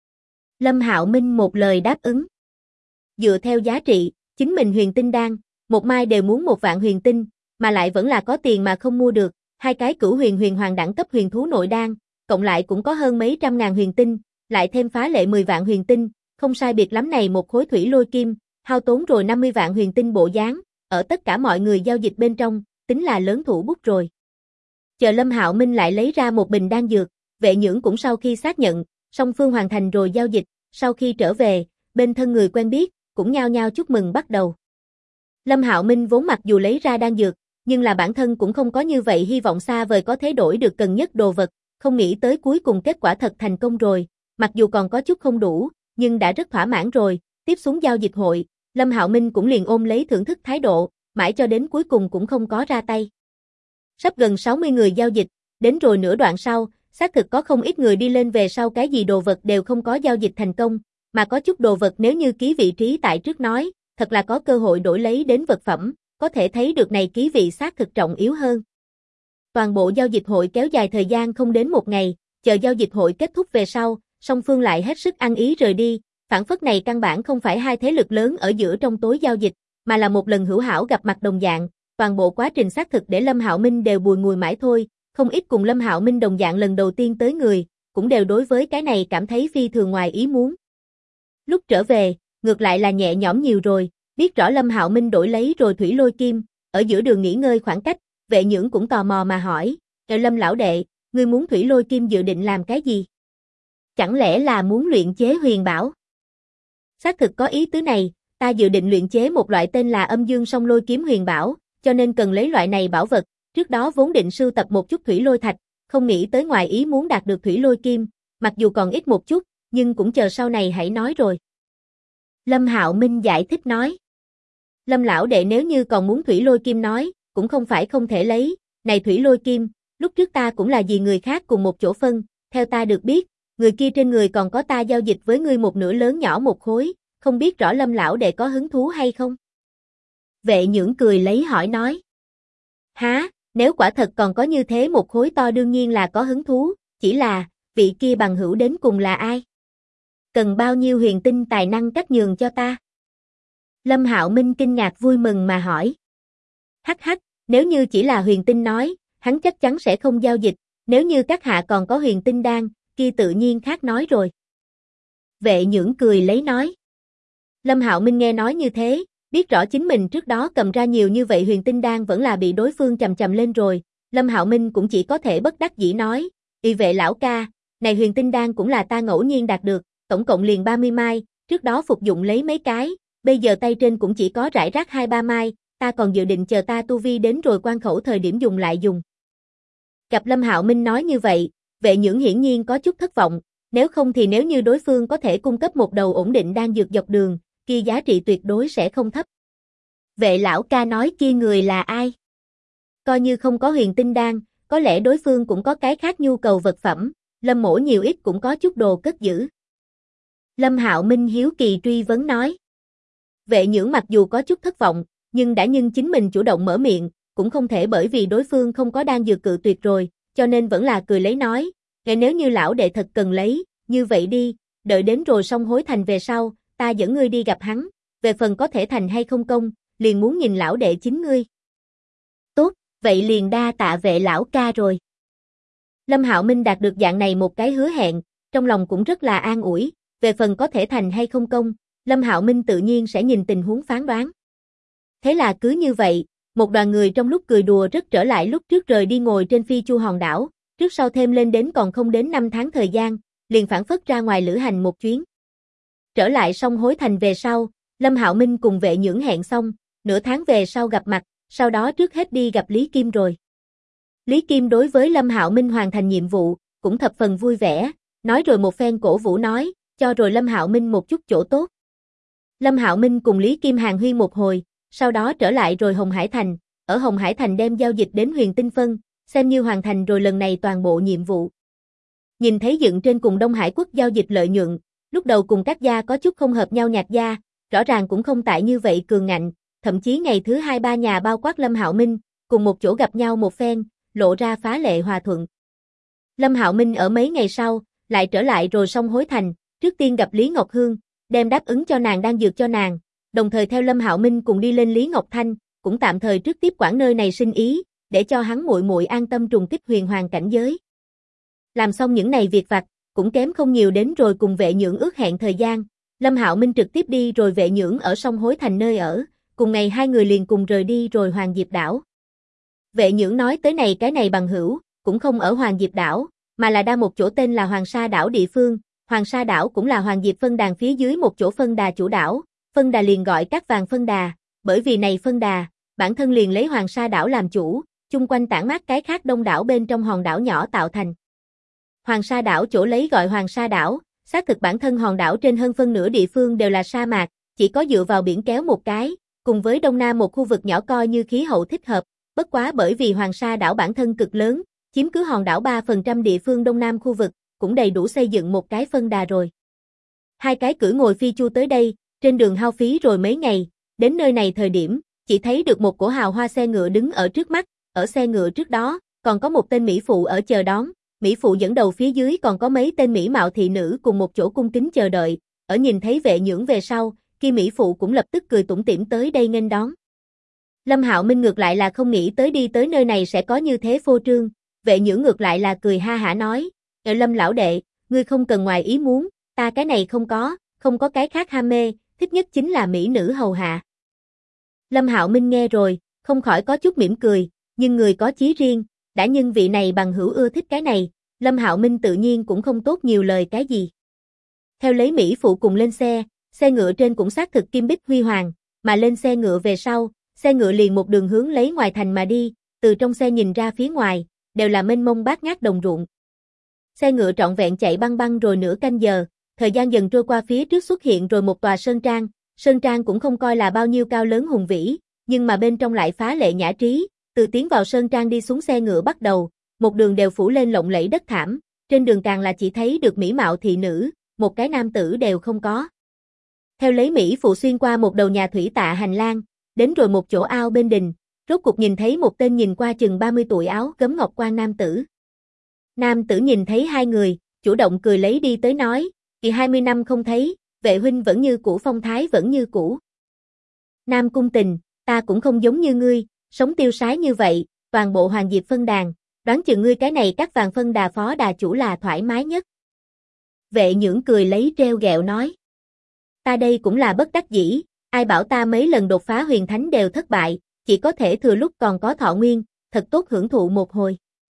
Lâm Hạo Minh một lời đáp ứng. Dựa theo giá trị, chính mình huyền tinh đan, một mai đều muốn 1 vạn huyền tinh, mà lại vẫn là có tiền mà không mua được, 2 cái cửu huyền hoàng đẳng cấp huyền thú nội đan, cộng lại cũng có hơn mấy trăm ngàn huyền tinh, lại thêm phá lệ 10 vạn huyền tinh, không sai biệt lắm này một khối thủy lôi kim, hao tốn rồi 50 vạn huyền tinh bộ dáng, ở tất cả mọi người giao dịch bên trong, tính là lớn thủ bút rồi. Chờ Lâm Hạo Minh lại lấy ra một bình đan dược, Vệ Nhưỡng cũng sau khi xác nhận, song phương hoàn thành rồi giao dịch, sau khi trở về, bên thân người quen biết, cũng nhao nhao chúc mừng bắt đầu. Lâm Hạo Minh vốn mặc dù lấy ra đan dược, nhưng là bản thân cũng không có như vậy hy vọng xa vời có thể đổi được cần nhất đồ vật, không nghĩ tới cuối cùng kết quả thật thành công rồi, mặc dù còn có chút không đủ, nhưng đã rất thỏa mãn rồi, tiếp xuống giao dịch hội, Lâm Hạo Minh cũng liền ôm lấy thưởng thức thái độ, mãi cho đến cuối cùng cũng không có ra tay. Sắp gần 60 người giao dịch, đến rồi nửa đoạn sau, xác thực có không ít người đi lên về sau cái gì đồ vật đều không có giao dịch thành công, mà có chút đồ vật nếu như ký vị trí tại trước nói, thật là có cơ hội đổi lấy đến vật phẩm, có thể thấy được này ký vị xác thực trọng yếu hơn. Toàn bộ giao dịch hội kéo dài thời gian không đến một ngày, chờ giao dịch hội kết thúc về sau, song phương lại hết sức ăn ý rời đi, phản phất này căn bản không phải hai thế lực lớn ở giữa trong tối giao dịch, mà là một lần hữu hảo gặp mặt đồng dạng, toàn bộ quá trình xác thực để Lâm Hạo Minh đều bùi ngùi mãi thôi, không ít cùng Lâm Hạo Minh đồng dạng lần đầu tiên tới người, cũng đều đối với cái này cảm thấy phi thường ngoài ý muốn. Lúc trở về, ngược lại là nhẹ nhõm nhiều rồi, biết rõ Lâm Hạo Minh đổi lấy rồi thủy lôi kim, ở giữa đường nghỉ ngơi khoảng cách, Vệ Nhưỡng cũng tò mò mà hỏi, Lâm lão đệ, ngươi muốn thủy lôi kim dự định làm cái gì? Chẳng lẽ là muốn luyện chế huyền bảo? Xác thực có ý tứ này, ta dự định luyện chế một loại tên là Âm Dương Song Lôi Kiếm huyền bảo, cho nên cần lấy loại này bảo vật, trước đó vốn định sưu tập một chút thủy lôi thạch, không nghĩ tới ngoài ý muốn đạt được thủy lôi kim, mặc dù còn ít một chút, nhưng cũng chờ sau này hãy nói rồi. Lâm Hạo Minh giải thích nói. Lâm lão đệ nếu như còn muốn thủy lôi kim nói, cũng không phải không thể lấy, này thủy lôi kim, lúc trước ta cũng là vì người khác cùng một chỗ phân, theo ta được biết, người kia trên người còn có ta giao dịch với ngươi một nửa lớn nhỏ một khối, không biết rõ Lâm lão đệ có hứng thú hay không? Vệ Nhưỡng cười lấy hỏi nói. Há, nếu quả thật còn có như thế một khối to đương nhiên là có hứng thú, chỉ là, vị kia bằng hữu đến cùng là ai? Cần bao nhiêu huyền tinh tài năng cách nhường cho ta? Lâm Hạo Minh kinh ngạc vui mừng mà hỏi. Hắc hắc, nếu như chỉ là huyền tinh nói, hắn chắc chắn sẽ không giao dịch, nếu như các hạ còn có huyền tinh đan, kia tự nhiên khác nói rồi. Vệ Nhưỡng cười lấy nói. Lâm Hạo Minh nghe nói như thế, biết rõ chính mình trước đó cầm ra nhiều như vậy huyền tinh đan vẫn là bị đối phương chầm chầm lên rồi, Lâm Hạo Minh cũng chỉ có thể bất đắc dĩ nói, Vệ lão ca, này huyền tinh đan cũng là ta ngẫu nhiên đạt được, tổng cộng liền 30 mai, trước đó phục dụng lấy mấy cái, bây giờ tay trên cũng chỉ có rải rác 2-3 mai, ta còn dự định chờ ta tu vi đến rồi quan khẩu thời điểm dùng lại dùng. Gặp Lâm Hạo Minh nói như vậy, Vệ Nhưỡng hiển nhiên có chút thất vọng, nếu không thì nếu như đối phương có thể cung cấp một đầu ổn định đan dược dọc đường, kia giá trị tuyệt đối sẽ không thấp. Vệ lão ca nói kia người là ai? Coi như không có huyền tinh đan, có lẽ đối phương cũng có cái khác nhu cầu vật phẩm, Lâm mỗ nhiều ít cũng có chút đồ cất giữ. Lâm Hạo Minh hiếu kỳ truy vấn nói. Vệ Nhưỡng mặc dù có chút thất vọng, nhưng đã nhưng chính mình chủ động mở miệng, cũng không thể bởi vì đối phương không có đan dược cự tuyệt rồi, cho nên vẫn là cười lấy nói, nếu như lão đệ thật cần lấy, như vậy đi, đợi đến rồi xong hối thành về sau, ta dẫn ngươi đi gặp hắn, về phần có thể thành hay không công, liền muốn nhìn lão đệ chính ngươi. Tốt, vậy liền đa tạ Vệ lão ca rồi. Lâm Hạo Minh đạt được dạng này một cái hứa hẹn, trong lòng cũng rất là an ủi, về phần có thể thành hay không công, Lâm Hạo Minh tự nhiên sẽ nhìn tình huống phán đoán. Thế là cứ như vậy, một đoàn người trong lúc cười đùa rất trở lại lúc trước rời đi ngồi trên phi chu hòn đảo, trước sau thêm lên đến còn không đến 5 tháng thời gian, liền phảng phất ra ngoài lữ hành một chuyến. Trở lại xong hối thành về sau, Lâm Hạo Minh cùng Vệ Nhưỡng hẹn xong, nửa tháng về sau gặp mặt, sau đó trước hết đi gặp Lý Kim rồi. Lý Kim đối với Lâm Hạo Minh hoàn thành nhiệm vụ, cũng thập phần vui vẻ, nói rồi một phen cổ vũ nói, cho rồi Lâm Hạo Minh một chút chỗ tốt. Lâm Hạo Minh cùng Lý Kim hàng huyên một hồi, sau đó trở lại rồi Hồng Hải Thành, ở Hồng Hải Thành đem giao dịch đến Huyền Tinh Phân, xem như hoàn thành rồi lần này toàn bộ nhiệm vụ. Nhìn thấy dựng trên cùng Đông Hải Quốc giao dịch lợi nhuận, lúc đầu cùng các gia có chút không hợp nhau Nhạc gia, rõ ràng cũng không tại như vậy cường ngạnh, thậm chí ngày thứ 2-3 nhà bao quát Lâm Hạo Minh, cùng một chỗ gặp nhau một phen, lộ ra phá lệ hòa thuận. Lâm Hạo Minh ở mấy ngày sau, lại trở lại rồi xong hối thành, trước tiên gặp Lý Ngọc Hương, đem đáp ứng cho nàng đan dược cho nàng, đồng thời theo Lâm Hạo Minh cùng đi lên Lý Ngọc Thanh, cũng tạm thời trước tiếp quản nơi này sinh ý, để cho hắn muội muội an tâm trùng kích huyền hoàng cảnh giới. Làm xong những này việc vặt, cũng kém không nhiều đến rồi cùng Vệ Nhưỡng ước hẹn thời gian, Lâm Hạo Minh trực tiếp đi rồi Vệ Nhưỡng ở sông hối thành nơi ở, cùng ngày hai người liền cùng rời đi rồi Hoàng Diệp đảo. Vệ Nhưỡng nói tới này cái này bằng hữu, cũng không ở Hoàng Diệp đảo, mà là đa một chỗ tên là Hoàng Sa đảo địa phương, Hoàng Sa đảo cũng là Hoàng Diệp phân đàn phía dưới một chỗ phân đà chủ đảo, phân đà liền gọi Cát Vàng phân đà, bởi vì này phân đà, bản thân liền lấy Hoàng Sa đảo làm chủ, chung quanh tản mát cái khác đông đảo bên trong hòn đảo nhỏ tạo thành. Hoàng Sa đảo chỗ lấy gọi Hoàng Sa đảo, xác thực bản thân hòn đảo trên hơn phân nửa địa phương đều là sa mạc, chỉ có dựa vào biển kéo một cái, cùng với đông nam một khu vực nhỏ coi như khí hậu thích hợp, bất quá bởi vì Hoàng Sa đảo bản thân cực lớn, chiếm cứ hòn đảo 3% địa phương đông nam khu vực, cũng đầy đủ xây dựng một cái phân đà rồi. Hai cái cưỡi ngồi phi chu tới đây, trên đường hao phí rồi mấy ngày, đến nơi này thời điểm, chỉ thấy được một cổ hào hoa xe ngựa đứng ở trước mắt, ở xe ngựa trước đó, còn có một tên mỹ phụ ở chờ đón, mỹ phụ dẫn đầu phía dưới còn có mấy tên mỹ mạo thị nữ cùng một chỗ cung kính chờ đợi, ở nhìn thấy Vệ Nhưỡng về sau, kia mỹ phụ cũng lập tức cười tủm tỉm tới đây nghênh đón. Lâm Hạo Minh ngược lại là không nghĩ tới đi tới nơi này sẽ có như thế phô trương, Vệ Nhưỡng ngược lại là cười ha hả nói, Lâm lão đệ, ngươi không cần ngoài ý muốn, ta cái này không có cái khác ham mê, thích nhất chính là mỹ nữ hầu hạ. Lâm Hạo Minh nghe rồi, không khỏi có chút mỉm cười, nhưng người có chí riêng, đã nhưng vị này bằng hữu ưa thích cái này, Lâm Hạo Minh tự nhiên cũng không tốt nhiều lời cái gì. Theo lấy mỹ phụ cùng lên xe ngựa trên cũng xác thực kim bích huy hoàng, mà lên xe ngựa về sau, xe ngựa liền một đường hướng lấy ngoài thành mà đi, từ trong xe nhìn ra phía ngoài, đều là mênh mông bát ngát đồng ruộng. Xe ngựa trọn vẹn chạy băng băng rồi nửa canh giờ, thời gian dần trôi qua phía trước xuất hiện rồi một tòa sơn trang cũng không coi là bao nhiêu cao lớn hùng vĩ, nhưng mà bên trong lại phá lệ nhã trí, từ tiến vào sơn trang đi xuống xe ngựa bắt đầu, một đường đều phủ lên lộng lẫy đất thảm, trên đường càng là chỉ thấy được mỹ mạo thị nữ, một cái nam tử đều không có. Theo lấy mỹ phụ xuyên qua một đầu nhà thủy tạ hành lang, đến rồi một chỗ ao bên đình, rốt cuộc nhìn thấy một tên nhìn qua chừng 30 tuổi áo gấm ngọc quan nam tử. Nam tử nhìn thấy hai người, chủ động cười lấy đi tới nói, kỳ 20 năm không thấy, Vệ huynh vẫn như cũ phong thái vẫn như cũ. Nam cung tình, ta cũng không giống như ngươi, sống tiêu sái như vậy, toàn bộ Hoàng Diệp phân đàn, đoán chừng ngươi cái này Cát Vàng phân đà phó đà chủ là thoải mái nhất. Vệ Nhưỡng cười lấy treo ghẹo nói. Ta đây cũng là bất đắc dĩ, ai bảo ta mấy lần đột phá huyền thánh đều thất bại, chỉ có thể thừa lúc còn có thọ nguyên, thật tốt hưởng thụ một hồi.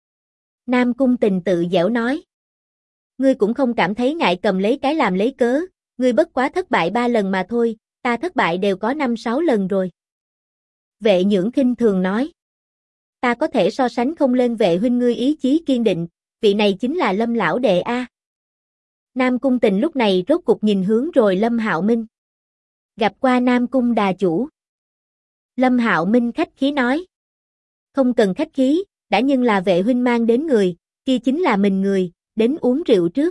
Nam Cung Tình tự giễu nói. Ngươi cũng không cảm thấy ngại cầm lấy cái làm lấy cớ, ngươi bất quá thất bại 3 lần mà thôi, ta thất bại đều có 5-6 lần rồi. Vệ Nhưỡng khinh thường nói. Ta có thể so sánh không lên Vệ huynh ngươi ý chí kiên định, vị này chính là Lâm lão đệ a. Nam Cung Tình lúc này rốt cục nhìn hướng rồi Lâm Hạo Minh. Gặp qua Nam Cung đà chủ. Lâm Hạo Minh khách khí nói. Không cần khách khí, đã nhưng là Vệ huynh mang đến người, kia chính là mình người, đến uống rượu trước.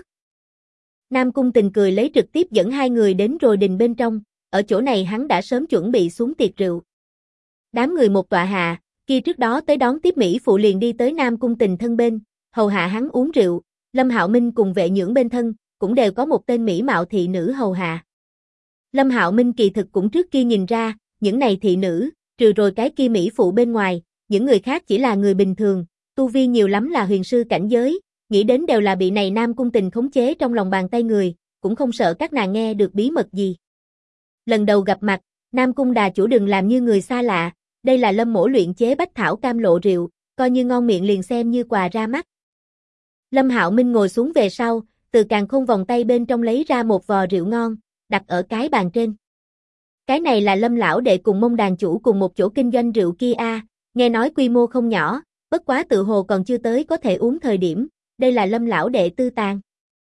Nam Cung Tình cười lấy trực tiếp dẫn hai người đến rồi đình bên trong, ở chỗ này hắn đã sớm chuẩn bị xuống tiệc rượu. Đám người một tọa hạ, kia trước đó tới đón tiếp Mỹ phụ liền đi tới Nam Cung Tình thân bên, hầu hạ hắn uống rượu, Lâm Hạo Minh cùng Vệ Nhưỡng bên thân, cũng đều có một tên mỹ mạo thị nữ hầu hạ. Lâm Hạo Minh kỳ thực cũng trước kia nhìn ra, những này thị nữ, trừ rồi cái kia Mỹ phụ bên ngoài, những người khác chỉ là người bình thường, tu vi nhiều lắm là huyền sư cảnh giới, nghĩ đến đều là bị này Nam Cung Tình khống chế trong lòng bàn tay người, cũng không sợ các nàng nghe được bí mật gì. Lần đầu gặp mặt, Nam Cung đà chủ đừng làm như người xa lạ, đây là Lâm mỗ luyện chế bách thảo cam lộ rượu, coi như ngon miệng liền xem như quà ra mắt. Lâm Hạo Minh ngồi xuống về sau, từ càn khôn vòng tay bên trong lấy ra một vò rượu ngon, đặt ở cái bàn trên. Cái này là Lâm lão đệ cùng Mông đàn chủ cùng một chỗ kinh doanh rượu kia a, nghe nói quy mô không nhỏ, bất quá tự hồ còn chưa tới có thể uống thời điểm, đây là Lâm lão đệ tư tàng.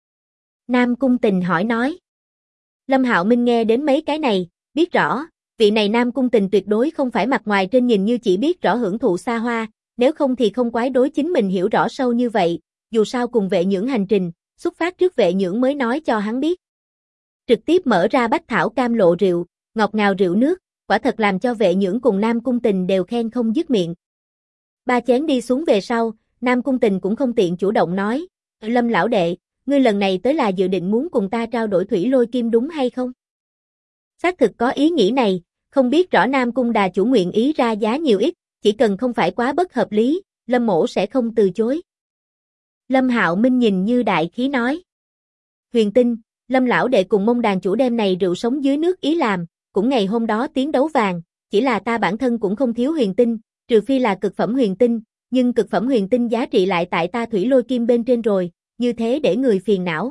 Nam Cung Tình hỏi nói. Lâm Hạo Minh nghe đến mấy cái này, biết rõ, vị này Nam Cung Tình tuyệt đối không phải mặt ngoài trên nhìn như chỉ biết rõ hưởng thụ xa hoa, nếu không thì không quái đối chính mình hiểu rõ sâu như vậy, dù sao cùng Vệ Nhưỡng hành trình, xuất phát trước Vệ Nhưỡng mới nói cho hắn biết. Trực tiếp mở ra bách thảo cam lộ rượu, ngọt ngào rượu nước, quả thật làm cho Vệ Nhưỡng cùng Nam Cung Tình đều khen không dứt miệng. 3 chén đi xuống về sau, Nam Cung Tình cũng không tiện chủ động nói, Lâm lão đệ, ngươi lần này tới là dự định muốn cùng ta trao đổi thủy lôi kim đúng hay không? Xác thực có ý nghĩ này, không biết rõ Nam Cung đà chủ nguyện ý ra giá nhiều ít, chỉ cần không phải quá bất hợp lý, Lâm mỗ sẽ không từ chối. Lâm Hạo Minh nhìn như đại khí nói. Huyền Tinh, Lâm lão đệ cùng Mông đàn chủ đem này rượu sống dưới nước ý làm, cũng ngày hôm đó tiến đấu vàng, chỉ là ta bản thân cũng không thiếu huyền tinh, trừ phi là cực phẩm huyền tinh, nhưng cực phẩm huyền tinh giá trị lại tại ta thủy lôi kim bên trên rồi, như thế để người phiền não.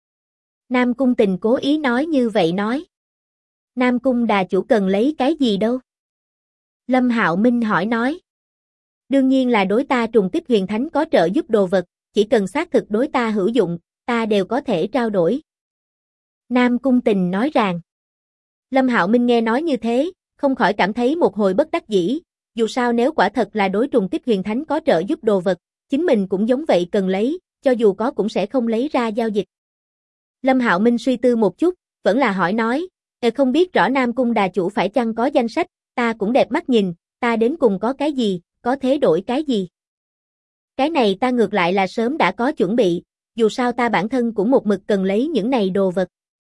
Nam Cung Tình cố ý nói như vậy nói. Nam Cung đà chủ cần lấy cái gì đâu? Lâm Hạo Minh hỏi nói. Đương nhiên là đối ta trùng kích huyền thánh có trợ giúp đồ vật, chỉ cần xác thực đối ta hữu dụng, ta đều có thể trao đổi. Nam Cung Tình nói rằng. Lâm Hạo Minh nghe nói như thế, không khỏi cảm thấy một hồi bất đắc dĩ, dù sao nếu quả thật là đối trùng kích huyền thánh có trợ giúp đồ vật, chính mình cũng giống vậy cần lấy, cho dù có cũng sẽ không lấy ra giao dịch. Lâm Hạo Minh suy tư một chút, vẫn là hỏi nói, không biết rõ Nam Cung đà chủ phải chăng có danh sách, ta cũng đẹp mắt nhìn, ta đến cùng có cái gì, có thế đổi cái gì. Cái này ta ngược lại là sớm đã có chuẩn bị, dù sao ta bản thân cũng một mực cần lấy những này đồ vật.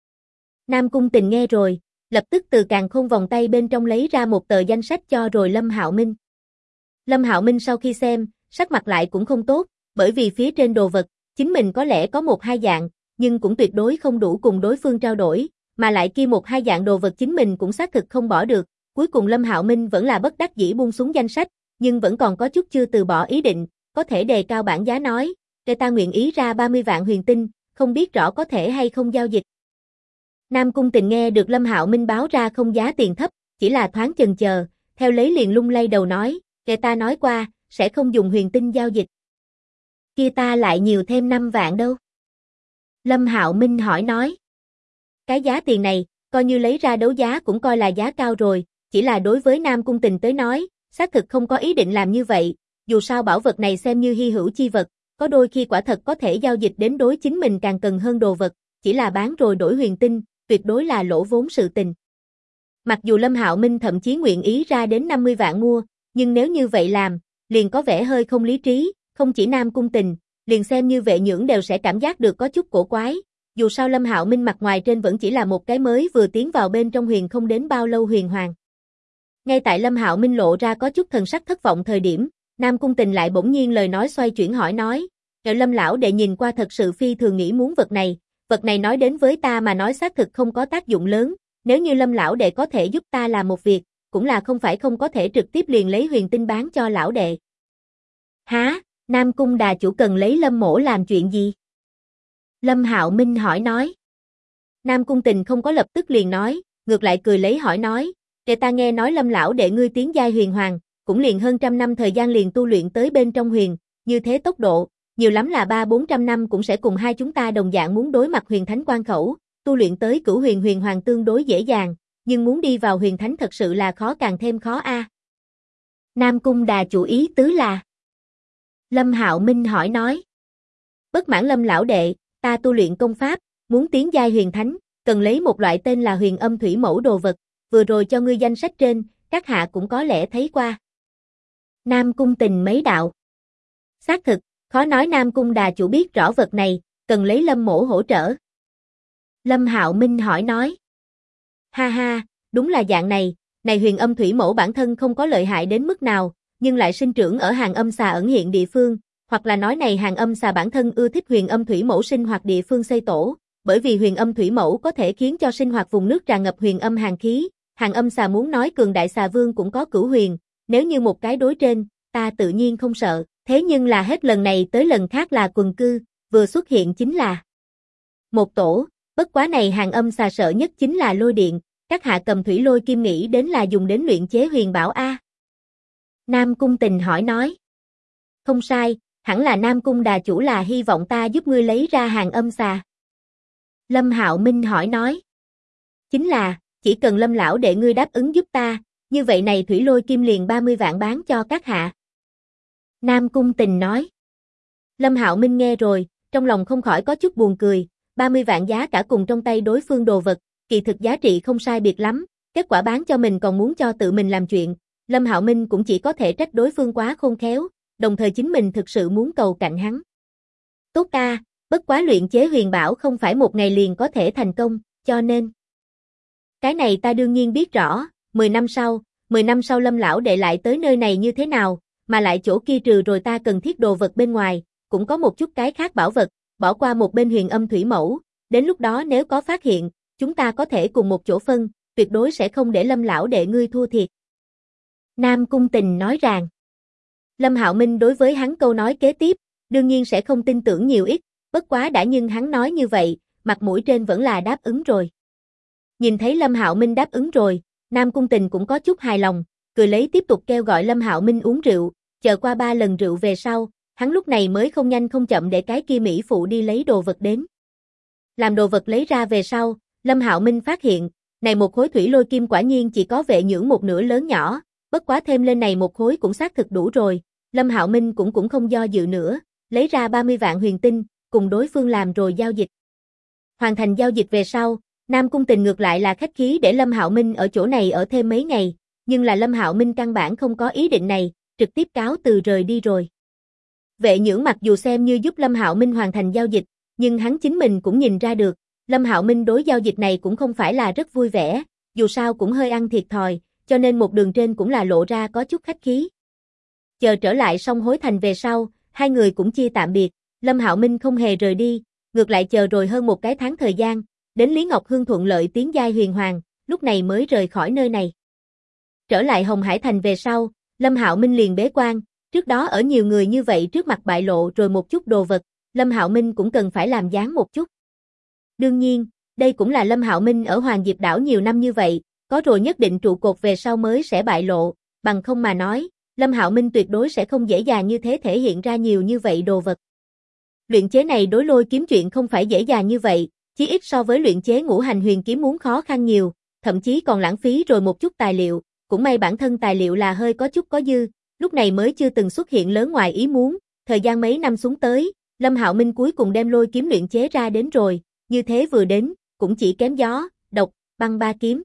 Nam Cung Tình nghe rồi, lập tức từ càn khôn vòng tay bên trong lấy ra một tờ danh sách cho rồi Lâm Hạo Minh. Lâm Hạo Minh sau khi xem, sắc mặt lại cũng không tốt, bởi vì phía trên đồ vật, chính mình có lẽ có 1-2 dạng, nhưng cũng tuyệt đối không đủ cùng đối phương trao đổi, mà lại kia 1-2 dạng đồ vật chính mình cũng xác thực không bỏ được. Cuối cùng Lâm Hạo Minh vẫn là bất đắc dĩ buông xuống danh sách, nhưng vẫn còn có chút chưa từ bỏ ý định, có thể đề cao bản giá nói, để ta nguyện ý ra 30 vạn huyền tinh, không biết rõ có thể hay không giao dịch. Nam Cung Tình nghe được Lâm Hạo Minh báo ra không giá tiền thấp, chỉ là thoáng chần chờ, theo lấy liền lung lay đầu nói, để ta nói qua, sẽ không dùng huyền tinh giao dịch. Kia ta lại nhiều thêm 5 vạn đâu. Lâm Hạo Minh hỏi nói. Cái giá tiền này, coi như lấy ra đấu giá cũng coi là giá cao rồi, chỉ là đối với Nam Cung Tình tới nói, xác thực không có ý định làm như vậy, dù sao bảo vật này xem như hy hữu chi vật, có đôi khi quả thật có thể giao dịch đến đối chính mình càng cần hơn đồ vật, chỉ là bán rồi đổi huyền tinh, tuyệt đối là lỗ vốn sự tình. Mặc dù Lâm Hạo Minh thậm chí nguyện ý ra đến 50 vạn mua, nhưng nếu như vậy làm, liền có vẻ hơi không lý trí, không chỉ Nam Cung Tình, liền xem như Vệ Nhưỡng đều sẽ cảm giác được có chút cổ quái. Dù sao Lâm Hạo Minh mặt ngoài trên vẫn chỉ là một cái mới vừa tiến vào bên trong huyền không đến bao lâu huyền hoàng. Ngay tại Lâm Hạo Minh lộ ra có chút thần sắc thất vọng thời điểm, Nam Cung Tình lại bỗng nhiên lời nói xoay chuyển hỏi nói, Lâm lão đệ nhìn qua thật sự phi thường nghĩ muốn vật này nói đến với ta mà nói xác thực không có tác dụng lớn, nếu như Lâm lão đệ có thể giúp ta làm một việc, cũng là không phải không có thể trực tiếp liền lấy huyền tinh bán cho lão đệ. Hả, Nam Cung đà chủ cần lấy Lâm mỗ làm chuyện gì? Lâm Hạo Minh hỏi nói. Nam Cung Tình không có lập tức liền nói, ngược lại cười lấy hỏi nói, để ta nghe nói Lâm lão đệ ngươi tiến giai huyền hoàng, cũng liền hơn 100 năm thời gian liền tu luyện tới bên trong huyền, như thế tốc độ, nhiều lắm là 300-400 năm cũng sẽ cùng hai chúng ta đồng dạng muốn đối mặt huyền thánh quan khẩu, tu luyện tới cửu huyền huyền hoàng tương đối dễ dàng, nhưng muốn đi vào huyền thánh thật sự là khó càng thêm khó a. Nam Cung đà chủ ý tứ là. Lâm Hạo Minh hỏi nói. Bất mãn Lâm lão đệ, ta tu luyện công pháp, muốn tiến giai huyền thánh, cần lấy một loại tên là huyền âm thủy mẫu đồ vật, vừa rồi cho ngươi danh sách trên, các hạ cũng có lẽ thấy qua. Nam Cung Tình mấy đạo. Xác thực, khó nói Nam Cung đà chủ biết rõ vật này, cần lấy Lâm mỗ hỗ trợ. Lâm Hạo Minh hỏi nói. Ha ha, đúng là dạng này, này huyền âm thủy mẫu bản thân không có lợi hại đến mức nào, nhưng lại sinh trưởng ở hàng âm xà ẩn hiện địa phương, hoặc là nói này hàng âm xà bản thân ưa thích huyền âm thủy mẫu sinh hoạt địa phương xây tổ, bởi vì huyền âm thủy mẫu có thể khiến cho sinh hoạt vùng nước tràn ngập huyền âm hàn khí, hàng âm xà muốn nói cường đại xà vương cũng có cửu huyền, nếu như một cái đối trên, ta tự nhiên không sợ, thế nhưng là hết lần này tới lần khác là quần cư, vừa xuất hiện chính là một tổ, bất quá này hàng âm xà sợ nhất chính là lôi điện, các hạ cầm thủy lôi kim nghĩ đến là dùng đến luyện chế huyền bảo a. Nam Cung Tình hỏi nói. Không sai, hẳn là Nam Cung đà chủ là hy vọng ta giúp ngươi lấy ra hàng âm xà. Lâm Hạo Minh hỏi nói. Chính là, chỉ cần Lâm lão đệ ngươi đáp ứng giúp ta, như vậy này thủy lôi kim liền 30 vạn bán cho các hạ. Nam Cung Tình nói. Lâm Hạo Minh nghe rồi, trong lòng không khỏi có chút buồn cười, 30 vạn giá cả cùng trong tay đối phương đồ vật, kỳ thực giá trị không sai biệt lắm, kết quả bán cho mình còn muốn cho tự mình làm chuyện, Lâm Hạo Minh cũng chỉ có thể trách đối phương quá khôn khéo, đồng thời chính mình thực sự muốn cầu cạnh hắn. Tốt a, bất quá luyện chế huyền bảo không phải một ngày liền có thể thành công, cho nên cái này ta đương nhiên biết rõ, 10 năm sau Lâm lão đệ lại tới nơi này như thế nào, mà lại chỗ kia trừ rồi ta cần thiết đồ vật bên ngoài, cũng có một chút cái khác bảo vật, bỏ qua một bên huyền âm thủy mẫu, đến lúc đó nếu có phát hiện, chúng ta có thể cùng một chỗ phân, tuyệt đối sẽ không để Lâm lão đệ ngươi thua thiệt. Nam Cung Tình nói rằng, Lâm Hạo Minh đối với hắn câu nói kế tiếp, đương nhiên sẽ không tin tưởng nhiều ít, bất quá đã nhưng hắn nói như vậy, mặt mũi trên vẫn là đáp ứng rồi. Nhìn thấy Lâm Hạo Minh đáp ứng rồi, Nam Cung Tình cũng có chút hài lòng, cười lấy tiếp tục kêu gọi Lâm Hạo Minh uống rượu, chờ qua 3 lần rượu về sau, hắn lúc này mới không nhanh không chậm để cái kia mỹ phụ đi lấy đồ vật đến. Làm đồ vật lấy ra về sau, Lâm Hạo Minh phát hiện, này một khối thủy lôi kim quả nhiên chỉ có vệ nhưỡng một nửa lớn nhỏ, bất quá thêm lên này một khối cũng xác thực đủ rồi, Lâm Hạo Minh cũng không do dự nữa, lấy ra 30 vạn huyền tinh, cùng đối phương làm rồi giao dịch. Hoàn thành giao dịch về sau, Nam Cung Tình ngược lại là khách khí để Lâm Hạo Minh ở chỗ này ở thêm mấy ngày, nhưng là Lâm Hạo Minh căn bản không có ý định này, trực tiếp cáo từ rời đi rồi. Vệ nhưỡng mặc dù xem như giúp Lâm Hạo Minh hoàn thành giao dịch, nhưng hắn chính mình cũng nhìn ra được, Lâm Hạo Minh đối giao dịch này cũng không phải là rất vui vẻ, dù sao cũng hơi ăn thiệt thòi, cho nên một đường trên cũng là lộ ra có chút khách khí. Chờ trở lại Song Hối Thành về sau, hai người cũng chia tạm biệt, Lâm Hạo Minh không hề rời đi, ngược lại chờ rồi hơn một cái tháng thời gian, đến Lý Ngọc Hương thuận lợi tiến giai huyền hoàng, lúc này mới rời khỏi nơi này. Trở lại Hồng Hải Thành về sau, Lâm Hạo Minh liền bế quan, trước đó ở nhiều người như vậy trước mặt bại lộ rồi một chút đồ vật, Lâm Hạo Minh cũng cần phải làm dáng một chút. Đương nhiên, đây cũng là Lâm Hạo Minh ở Hoàng Diệp Đảo nhiều năm như vậy, có rồi nhất định trụ cột về sau mới sẽ bại lộ, bằng không mà nói, Lâm Hạo Minh tuyệt đối sẽ không dễ dàng như thế thể hiện ra nhiều như vậy đồ vật. Luyện chế này đối lôi kiếm chuyện không phải dễ dàng như vậy, chí ít so với luyện chế ngũ hành huyền kiếm muốn khó khăn nhiều, thậm chí còn lãng phí rồi một chút tài liệu, cũng may bản thân tài liệu là hơi có chút có dư, lúc này mới chưa từng xuất hiện lớn ngoài ý muốn, thời gian mấy năm xuống tới, Lâm Hạo Minh cuối cùng đem lôi kiếm luyện chế ra đến rồi, như thế vừa đến, cũng chỉ kém gió, độc, băng 3 kiếm.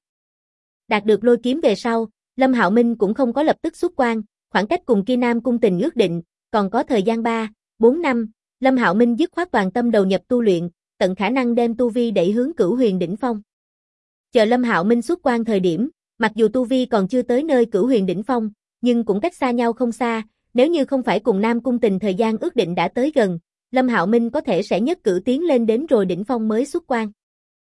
Đạt được lôi kiếm về sau, Lâm Hạo Minh cũng không có lập tức xuất quan, khoảng cách cùng kia Nam Cung Tình ước định, còn có thời gian 3-4 năm, Lâm Hạo Minh dứt khoát toàn tâm đầu nhập tu luyện, tận khả năng đem tu vi đẩy hướng cửu huyền đỉnh phong. Chờ Lâm Hạo Minh xuất quan thời điểm, mặc dù tu vi còn chưa tới nơi cửu huyền đỉnh phong, nhưng cũng cách xa nhau không xa, nếu như không phải cùng Nam Cung Tình thời gian ước định đã tới gần, Lâm Hạo Minh có thể sẽ nhất cử tiến lên đến rồi đỉnh phong mới xuất quan.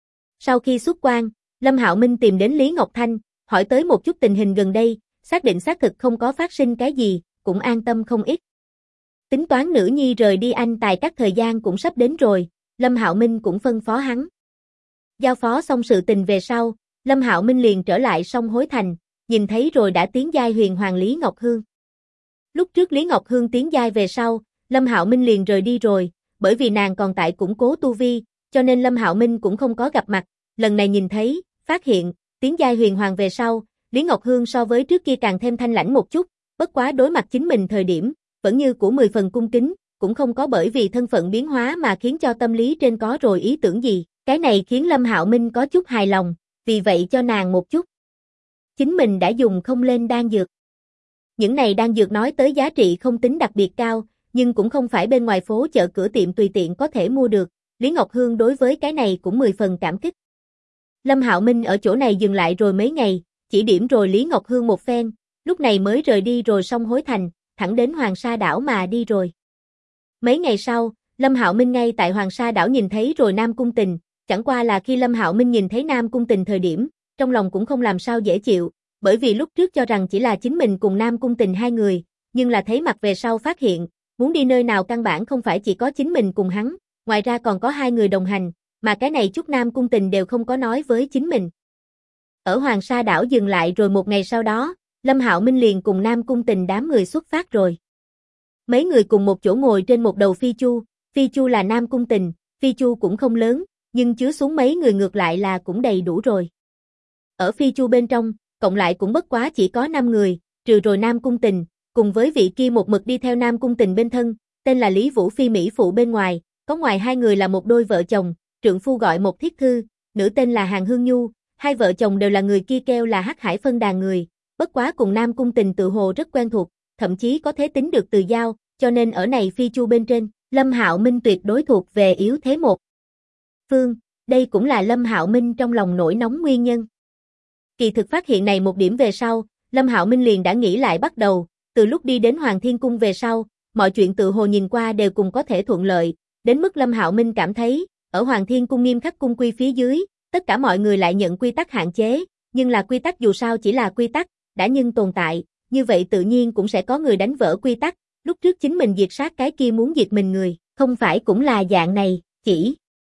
Sau khi xuất quan, Lâm Hạo Minh tìm đến Lý Ngọc Thanh, hỏi tới một chút tình hình gần đây, xác định xác thực không có phát sinh cái gì, cũng an tâm không ít. Tính toán nữ nhi rời đi Anh Tài các thời gian cũng sắp đến rồi, Lâm Hạo Minh cũng phân phó hắn. Giao phó xong sự tình về sau, Lâm Hạo Minh liền trở lại Sông Hối Thành, nhìn thấy rồi đã tiến giai huyền hoàng Lý Ngọc Hương. Lúc trước Lý Ngọc Hương tiến giai về sau, Lâm Hạo Minh liền rời đi rồi, bởi vì nàng còn tại củng cố tu vi, cho nên Lâm Hạo Minh cũng không có gặp mặt, lần này nhìn thấy, phát hiện, tiến giai huyền hoàng về sau, Lý Ngọc Hương so với trước kia càng thêm thanh lãnh một chút, bất quá đối mặt chính mình thời điểm, vẫn như của 10 phần cung kính, cũng không có bởi vì thân phận biến hóa mà khiến cho tâm lý trên có rồi ý tưởng gì, cái này khiến Lâm Hạo Minh có chút hài lòng, vì vậy cho nàng một chút. Chính mình đã dùng không lên đan dược. Những này đan dược nói tới giá trị không tính đặc biệt cao, nhưng cũng không phải bên ngoài phố chợ cửa tiệm tùy tiện có thể mua được, Lý Ngọc Hương đối với cái này cũng 10 phần cảm kích. Lâm Hạo Minh ở chỗ này dừng lại rồi mấy ngày, chỉ điểm rồi Lý Ngọc Hương một phen, lúc này mới rời đi rồi Sông Hối Thành, thẳng đến Hoàng Sa đảo mà đi rồi. Mấy ngày sau, Lâm Hạo Minh ngay tại Hoàng Sa đảo nhìn thấy rồi Nam Cung Tình, chẳng qua là khi Lâm Hạo Minh nhìn thấy Nam Cung Tình thời điểm, trong lòng cũng không làm sao dễ chịu, bởi vì lúc trước cho rằng chỉ là chính mình cùng Nam Cung Tình hai người, nhưng là thấy mặt về sau phát hiện, muốn đi nơi nào căn bản không phải chỉ có chính mình cùng hắn, ngoài ra còn có hai người đồng hành, mà cái này chút Nam Cung Tình đều không có nói với chính mình. Ở Hoàng Sa đảo dừng lại rồi một ngày sau đó, Lâm Hạo Minh liền cùng Nam Cung Tình đám người xuất phát rồi. Mấy người cùng một chỗ ngồi trên một đầu phi chu là Nam Cung Tình, phi chu cũng không lớn, nhưng chứa xuống mấy người ngược lại là cũng đầy đủ rồi. Ở phi chu bên trong, cộng lại cũng bất quá chỉ có 5 người, trừ rồi Nam Cung Tình, cùng với vị kia một mực đi theo Nam Cung Tình bên thân, tên là Lý Vũ Phi mỹ phụ bên ngoài, có ngoài hai người là một đôi vợ chồng, trượng phu gọi một Thiết Thư, nữ tên là Hàn Hương Nhu, hai vợ chồng đều là người kia kêu là Hắc Hải phân đàn người, bất quá cùng Nam Cung Tình tự hồ rất quen thuộc, thậm chí có thể tính được từ giao, cho nên ở này phi chu bên trên, Lâm Hạo Minh tuyệt đối thuộc về yếu thế một phương, đây cũng là Lâm Hạo Minh trong lòng nổi nóng nguyên nhân. Kỳ thực phát hiện này một điểm về sau, Lâm Hạo Minh liền đã nghĩ lại bắt đầu, từ lúc đi đến Hoàng Thiên Cung về sau, mọi chuyện tự hồ nhìn qua đều cùng có thể thuận lợi, đến mức Lâm Hạo Minh cảm thấy, ở Hoàng Thiên Cung nghiêm khắc cung quy phía dưới, tất cả mọi người lại nhận quy tắc hạn chế, nhưng là quy tắc dù sao chỉ là quy tắc, đã nhưng tồn tại, như vậy tự nhiên cũng sẽ có người đánh vỡ quy tắc, lúc trước chính mình diệt sát cái kia muốn diệt mình người, không phải cũng là dạng này, chỉ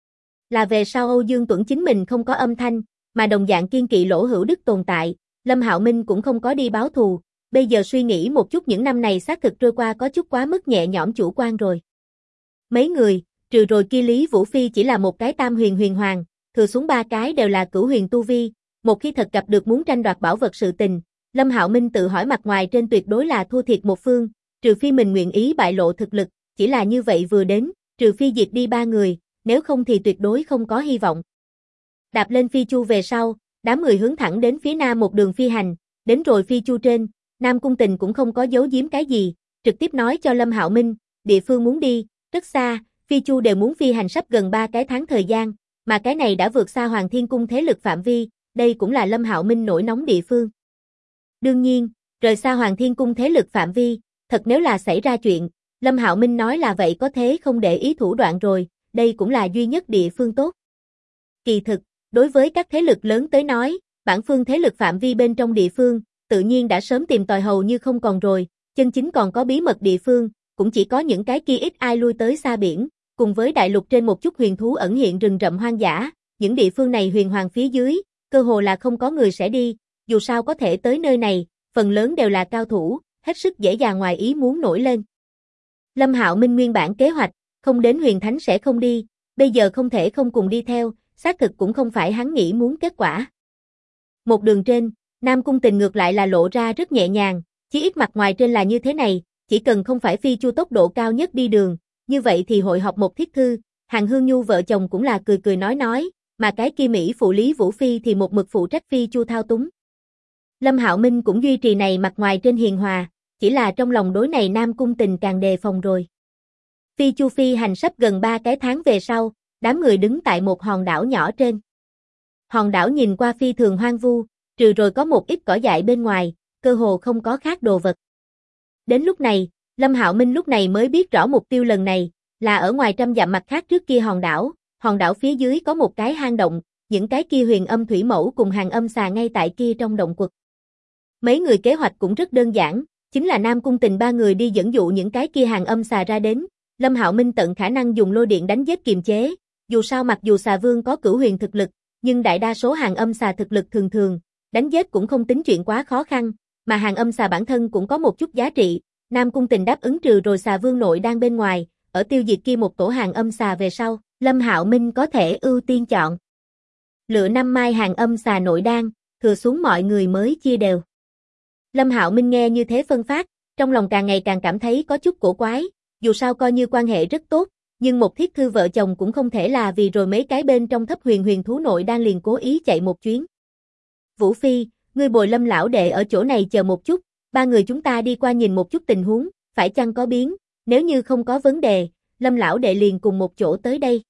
là về sau Âu Dương Tuẩn chính mình không có âm thanh, mà đồng dạng kiên kỵ Lỗ Hữu Đức tồn tại, Lâm Hạo Minh cũng không có đi báo thù, bây giờ suy nghĩ một chút những năm này xác thực trôi qua có chút quá mức nhẹ nhõm chủ quan rồi. Mấy người, trừ rồi kia Lý Vũ Phi chỉ là một cái tam huyền huyền hoàng, thừa xuống ba cái đều là cửu huyền tu vi, một khi thật gặp được muốn tranh đoạt bảo vật sự tình, Lâm Hạo Minh tự hỏi mặt ngoài trên tuyệt đối là thua thiệt một phương, trừ phi mình nguyện ý bại lộ thực lực, chỉ là như vậy vừa đến, trừ phi diệt đi ba người, nếu không thì tuyệt đối không có hy vọng. Đạp lên phi chu về sau, đám người hướng thẳng đến phía nam một đường phi hành, đến rồi phi chu trên, Nam Cung Tình cũng không có giấu giếm cái gì, trực tiếp nói cho Lâm Hạo Minh, địa phương muốn đi, rất xa, phi chu đều muốn phi hành sắp gần 3 cái tháng thời gian, mà cái này đã vượt xa Hoàng Thiên Cung thế lực phạm vi, đây cũng là Lâm Hạo Minh nổi nóng địa phương. Đương nhiên, rời xa Hoàng Thiên Cung thế lực phạm vi, thật nếu là xảy ra chuyện, Lâm Hạo Minh nói là vậy có thế không để ý thủ đoạn rồi, đây cũng là duy nhất địa phương tốt. Kỳ thực, đối với các thế lực lớn tới nói, bản phương thế lực phạm vi bên trong địa phương, tự nhiên đã sớm tìm tòi hầu như không còn rồi, chân chính còn có bí mật địa phương, cũng chỉ có những cái kia ít ai lui tới xa biển, cùng với đại lục trên một chút huyền thú ẩn hiện rừng rậm hoang dã, những địa phương này huyền hoàng phía dưới, cơ hồ là không có người sẽ đi, dù sao có thể tới nơi này, phần lớn đều là cao thủ, hết sức dễ dàng ngoài ý muốn nổi lên. Lâm Hạo Minh nguyên bản kế hoạch, không đến huyền thánh sẽ không đi, bây giờ không thể không cùng đi theo, xác thực cũng không phải hắn nghĩ muốn kết quả. Một đường trên, Nam Cung Tình ngược lại là lộ ra rất nhẹ nhàng, chỉ ít mặt ngoài trên là như thế này, chỉ cần không phải phi chu tốc độ cao nhất đi đường, như vậy thì hội họp một Thiết Thư, Hàn Hương Nhu vợ chồng cũng là cười cười nói, mà cái kia Mỹ phụ Lý Vũ Phi thì một mực phụ trách phi chu thao túng. Lâm Hạo Minh cũng duy trì này mặt ngoài trên hiền hòa, chỉ là trong lòng đối này Nam Cung Tình càng đề phòng rồi. Phi chu phi hành sắp gần 3 cái tháng về sau, đám người đứng tại một hòn đảo nhỏ trên. Hòn đảo nhìn qua phi thường hoang vu, trừ rồi có một ít cỏ dại bên ngoài, cơ hồ không có khác đồ vật. Đến lúc này, Lâm Hạo Minh lúc này mới biết rõ mục tiêu lần này, là ở ngoài trăm dặm mặt khác trước kia hòn đảo phía dưới có một cái hang động, những cái kia huyền âm thủy mẫu cùng hàng âm xà ngay tại kia trong động quật. Mấy người kế hoạch cũng rất đơn giản, chính là Nam Cung Tình ba người đi dẫn dụ những cái kia hàng âm xà ra đến. Lâm Hạo Minh tận khả năng dùng lôi điện đánh giết kiềm chế, dù sao mặc dù xà vương có cửu huyền thực lực, nhưng đại đa số hàng âm xà thực lực thường thường, đánh giết cũng không tính chuyện quá khó khăn, mà hàng âm xà bản thân cũng có một chút giá trị. Nam Cung Tình đáp ứng trừ rồi xà vương nội đang bên ngoài, ở tiêu diệt kia một tổ hàng âm xà về sau, Lâm Hạo Minh có thể ưu tiên chọn lựa 5 mai hàng âm xà nội đan, thừa xuống mọi người mới chia đều. Lâm Hạo Minh nghe như thế phân phát, trong lòng càng ngày càng cảm thấy có chút cổ quái, dù sao coi như quan hệ rất tốt, nhưng một thiết thư vợ chồng cũng không thể là vì rồi mấy cái bên trong thấp huyền huyền thú nội đang liền cố ý chạy một chuyến. Vũ Phi, ngươi bồi Lâm lão đệ ở chỗ này chờ một chút, ba người chúng ta đi qua nhìn một chút tình huống, phải chăng có biến, nếu như không có vấn đề, Lâm lão đệ liền cùng một chỗ tới đây.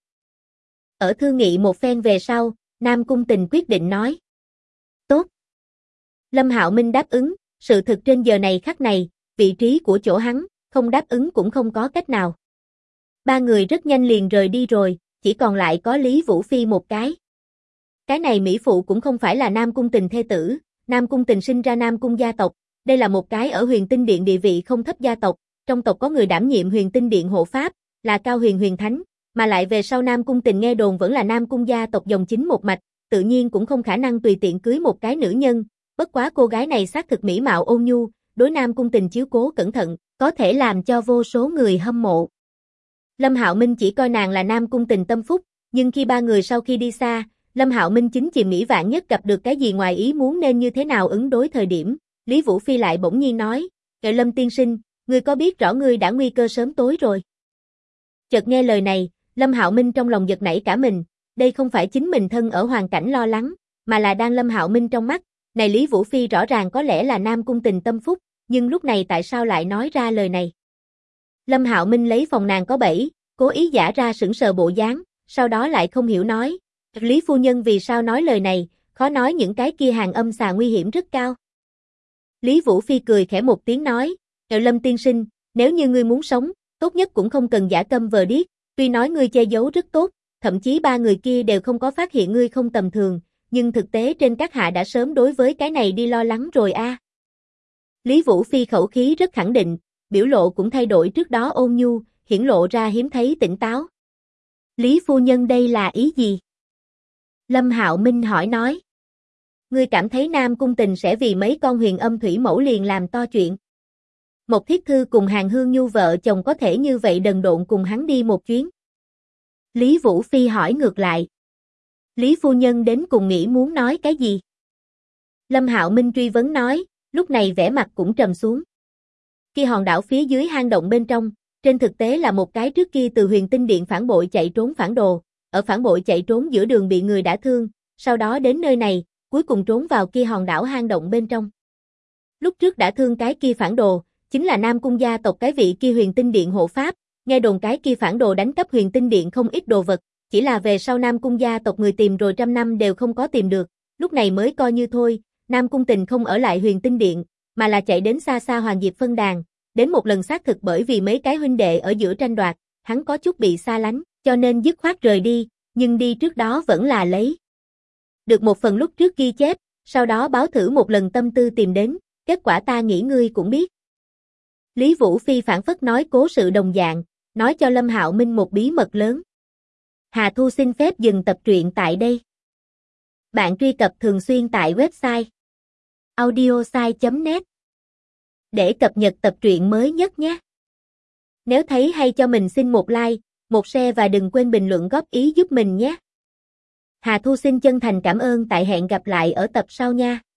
Ở thương nghị một phen về sau, Nam Cung Tình quyết định nói. Tốt. Lâm Hạo Minh đáp ứng, sự thực trên giờ này khắc này, vị trí của chỗ hắn, không đáp ứng cũng không có cách nào. Ba người rất nhanh liền rời đi rồi, chỉ còn lại có Lý Vũ Phi một cái. Cái này mỹ phụ cũng không phải là Nam Cung Tình thê tử, Nam Cung Tình sinh ra Nam Cung gia tộc, đây là một cái ở Huyền Tinh Điện địa vị không thấp gia tộc, trong tộc có người đảm nhiệm Huyền Tinh Điện hộ pháp, là Cao Huyền Huyền Thánh, mà lại về sau Nam Cung Tình nghe đồn vẫn là Nam Cung gia tộc dòng chính một mạch, tự nhiên cũng không khả năng tùy tiện cưới một cái nữ nhân, bất quá cô gái này xác thực mỹ mạo ôn nhu, đối Nam Cung Tình chiếu cố cẩn thận, có thể làm cho vô số người hâm mộ. Lâm Hạo Minh chỉ coi nàng là Nam Cung Tình tâm phúc, nhưng khi ba người sau khi đi xa, Lâm Hạo Minh chính chìm mỹ vạn nhất gặp được cái gì ngoài ý muốn nên như thế nào ứng đối thời điểm, Lý Vũ Phi lại bỗng nhiên nói, "Kệ Lâm tiên sinh, ngươi có biết rõ ngươi đã nguy cơ sớm tối rồi?" Chợt nghe lời này, Lâm Hạo Minh trong lòng giật nảy cả mình, đây không phải chính mình thân ở hoàn cảnh lo lắng, mà là đang Lâm Hạo Minh trong mắt, này Lý Vũ Phi rõ ràng có lẽ là Nam Cung Tình tâm phúc, nhưng lúc này tại sao lại nói ra lời này? Lâm Hạo Minh lấy phòng nàng có bẫy, cố ý giả ra sững sờ bộ dáng, sau đó lại không hiểu nói, Lý phu nhân vì sao nói lời này, khó nói những cái kia hàng âm xà nguy hiểm rất cao. Lý Vũ Phi cười khẽ một tiếng nói, Lâm tiên sinh, nếu như ngươi muốn sống, tốt nhất cũng không cần giả câm vờ điếc, tuy nói ngươi che giấu rất tốt, thậm chí ba người kia đều không có phát hiện ngươi không tầm thường, nhưng thực tế trên các hạ đã sớm đối với cái này đi lo lắng rồi a. Lý Vũ Phi khẩu khí rất khẳng định, biểu lộ cũng thay đổi trước đó ôn nhu, hiển lộ ra hiếm thấy tỉnh táo. Lý phu nhân đây là ý gì? Lâm Hạo Minh hỏi nói. Ngươi cảm thấy Nam Cung Tình sẽ vì mấy con huyền âm thủy mẫu liền làm to chuyện. Một thiết thư cùng Hàng Hương Nhu vợ chồng có thể như vậy đần độn cùng hắn đi một chuyến. Lý Vũ Phi hỏi ngược lại. Lý phu nhân đến cùng nghĩ muốn nói cái gì? Lâm Hạo Minh truy vấn nói, lúc này vẻ mặt cũng trầm xuống. Khi hòn đảo phía dưới hang động bên trong, trên thực tế là một cái trước kia từ Huyền Tinh Điện phản bội chạy trốn phản đồ, ở phản bội chạy trốn giữa đường bị người đả thương, sau đó đến nơi này, cuối cùng trốn vào kia hòn đảo hang động bên trong. Lúc trước đã thương cái kia phản đồ, chính là Nam Cung gia tộc cái vị kia Huyền Tinh Điện hộ pháp, nghe đồn cái kia phản đồ đánh cắp Huyền Tinh Điện không ít đồ vật, chỉ là về sau Nam Cung gia tộc người tìm rồi trăm năm đều không có tìm được, lúc này mới coi như thôi, Nam Cung Tình không ở lại Huyền Tinh Điện, mà là chạy đến xa xa Hoàng Diệp phân đàn, đến một lần xác thực bởi vì mấy cái huynh đệ ở giữa tranh đoạt, hắn có chút bị xa lánh, cho nên dứt khoát rời đi, nhưng đi trước đó vẫn là lấy được một phần lúc trước ghi chép, sau đó báo thử một lần tâm tư tìm đến, kết quả ta nghĩ ngươi cũng biết. Lý Vũ Phi phản phất nói cố sự đồng dạng, nói cho Lâm Hạo Minh một bí mật lớn. Hà Thu xin phép dừng tập truyện tại đây. Bạn truy cập thường xuyên tại website audiosai.net để cập nhật tập truyện mới nhất nhé. Nếu thấy hay cho mình xin một like, một share và đừng quên bình luận góp ý giúp mình nhé. Hà Thu xin chân thành cảm ơn, tại hẹn gặp lại ở tập sau nha.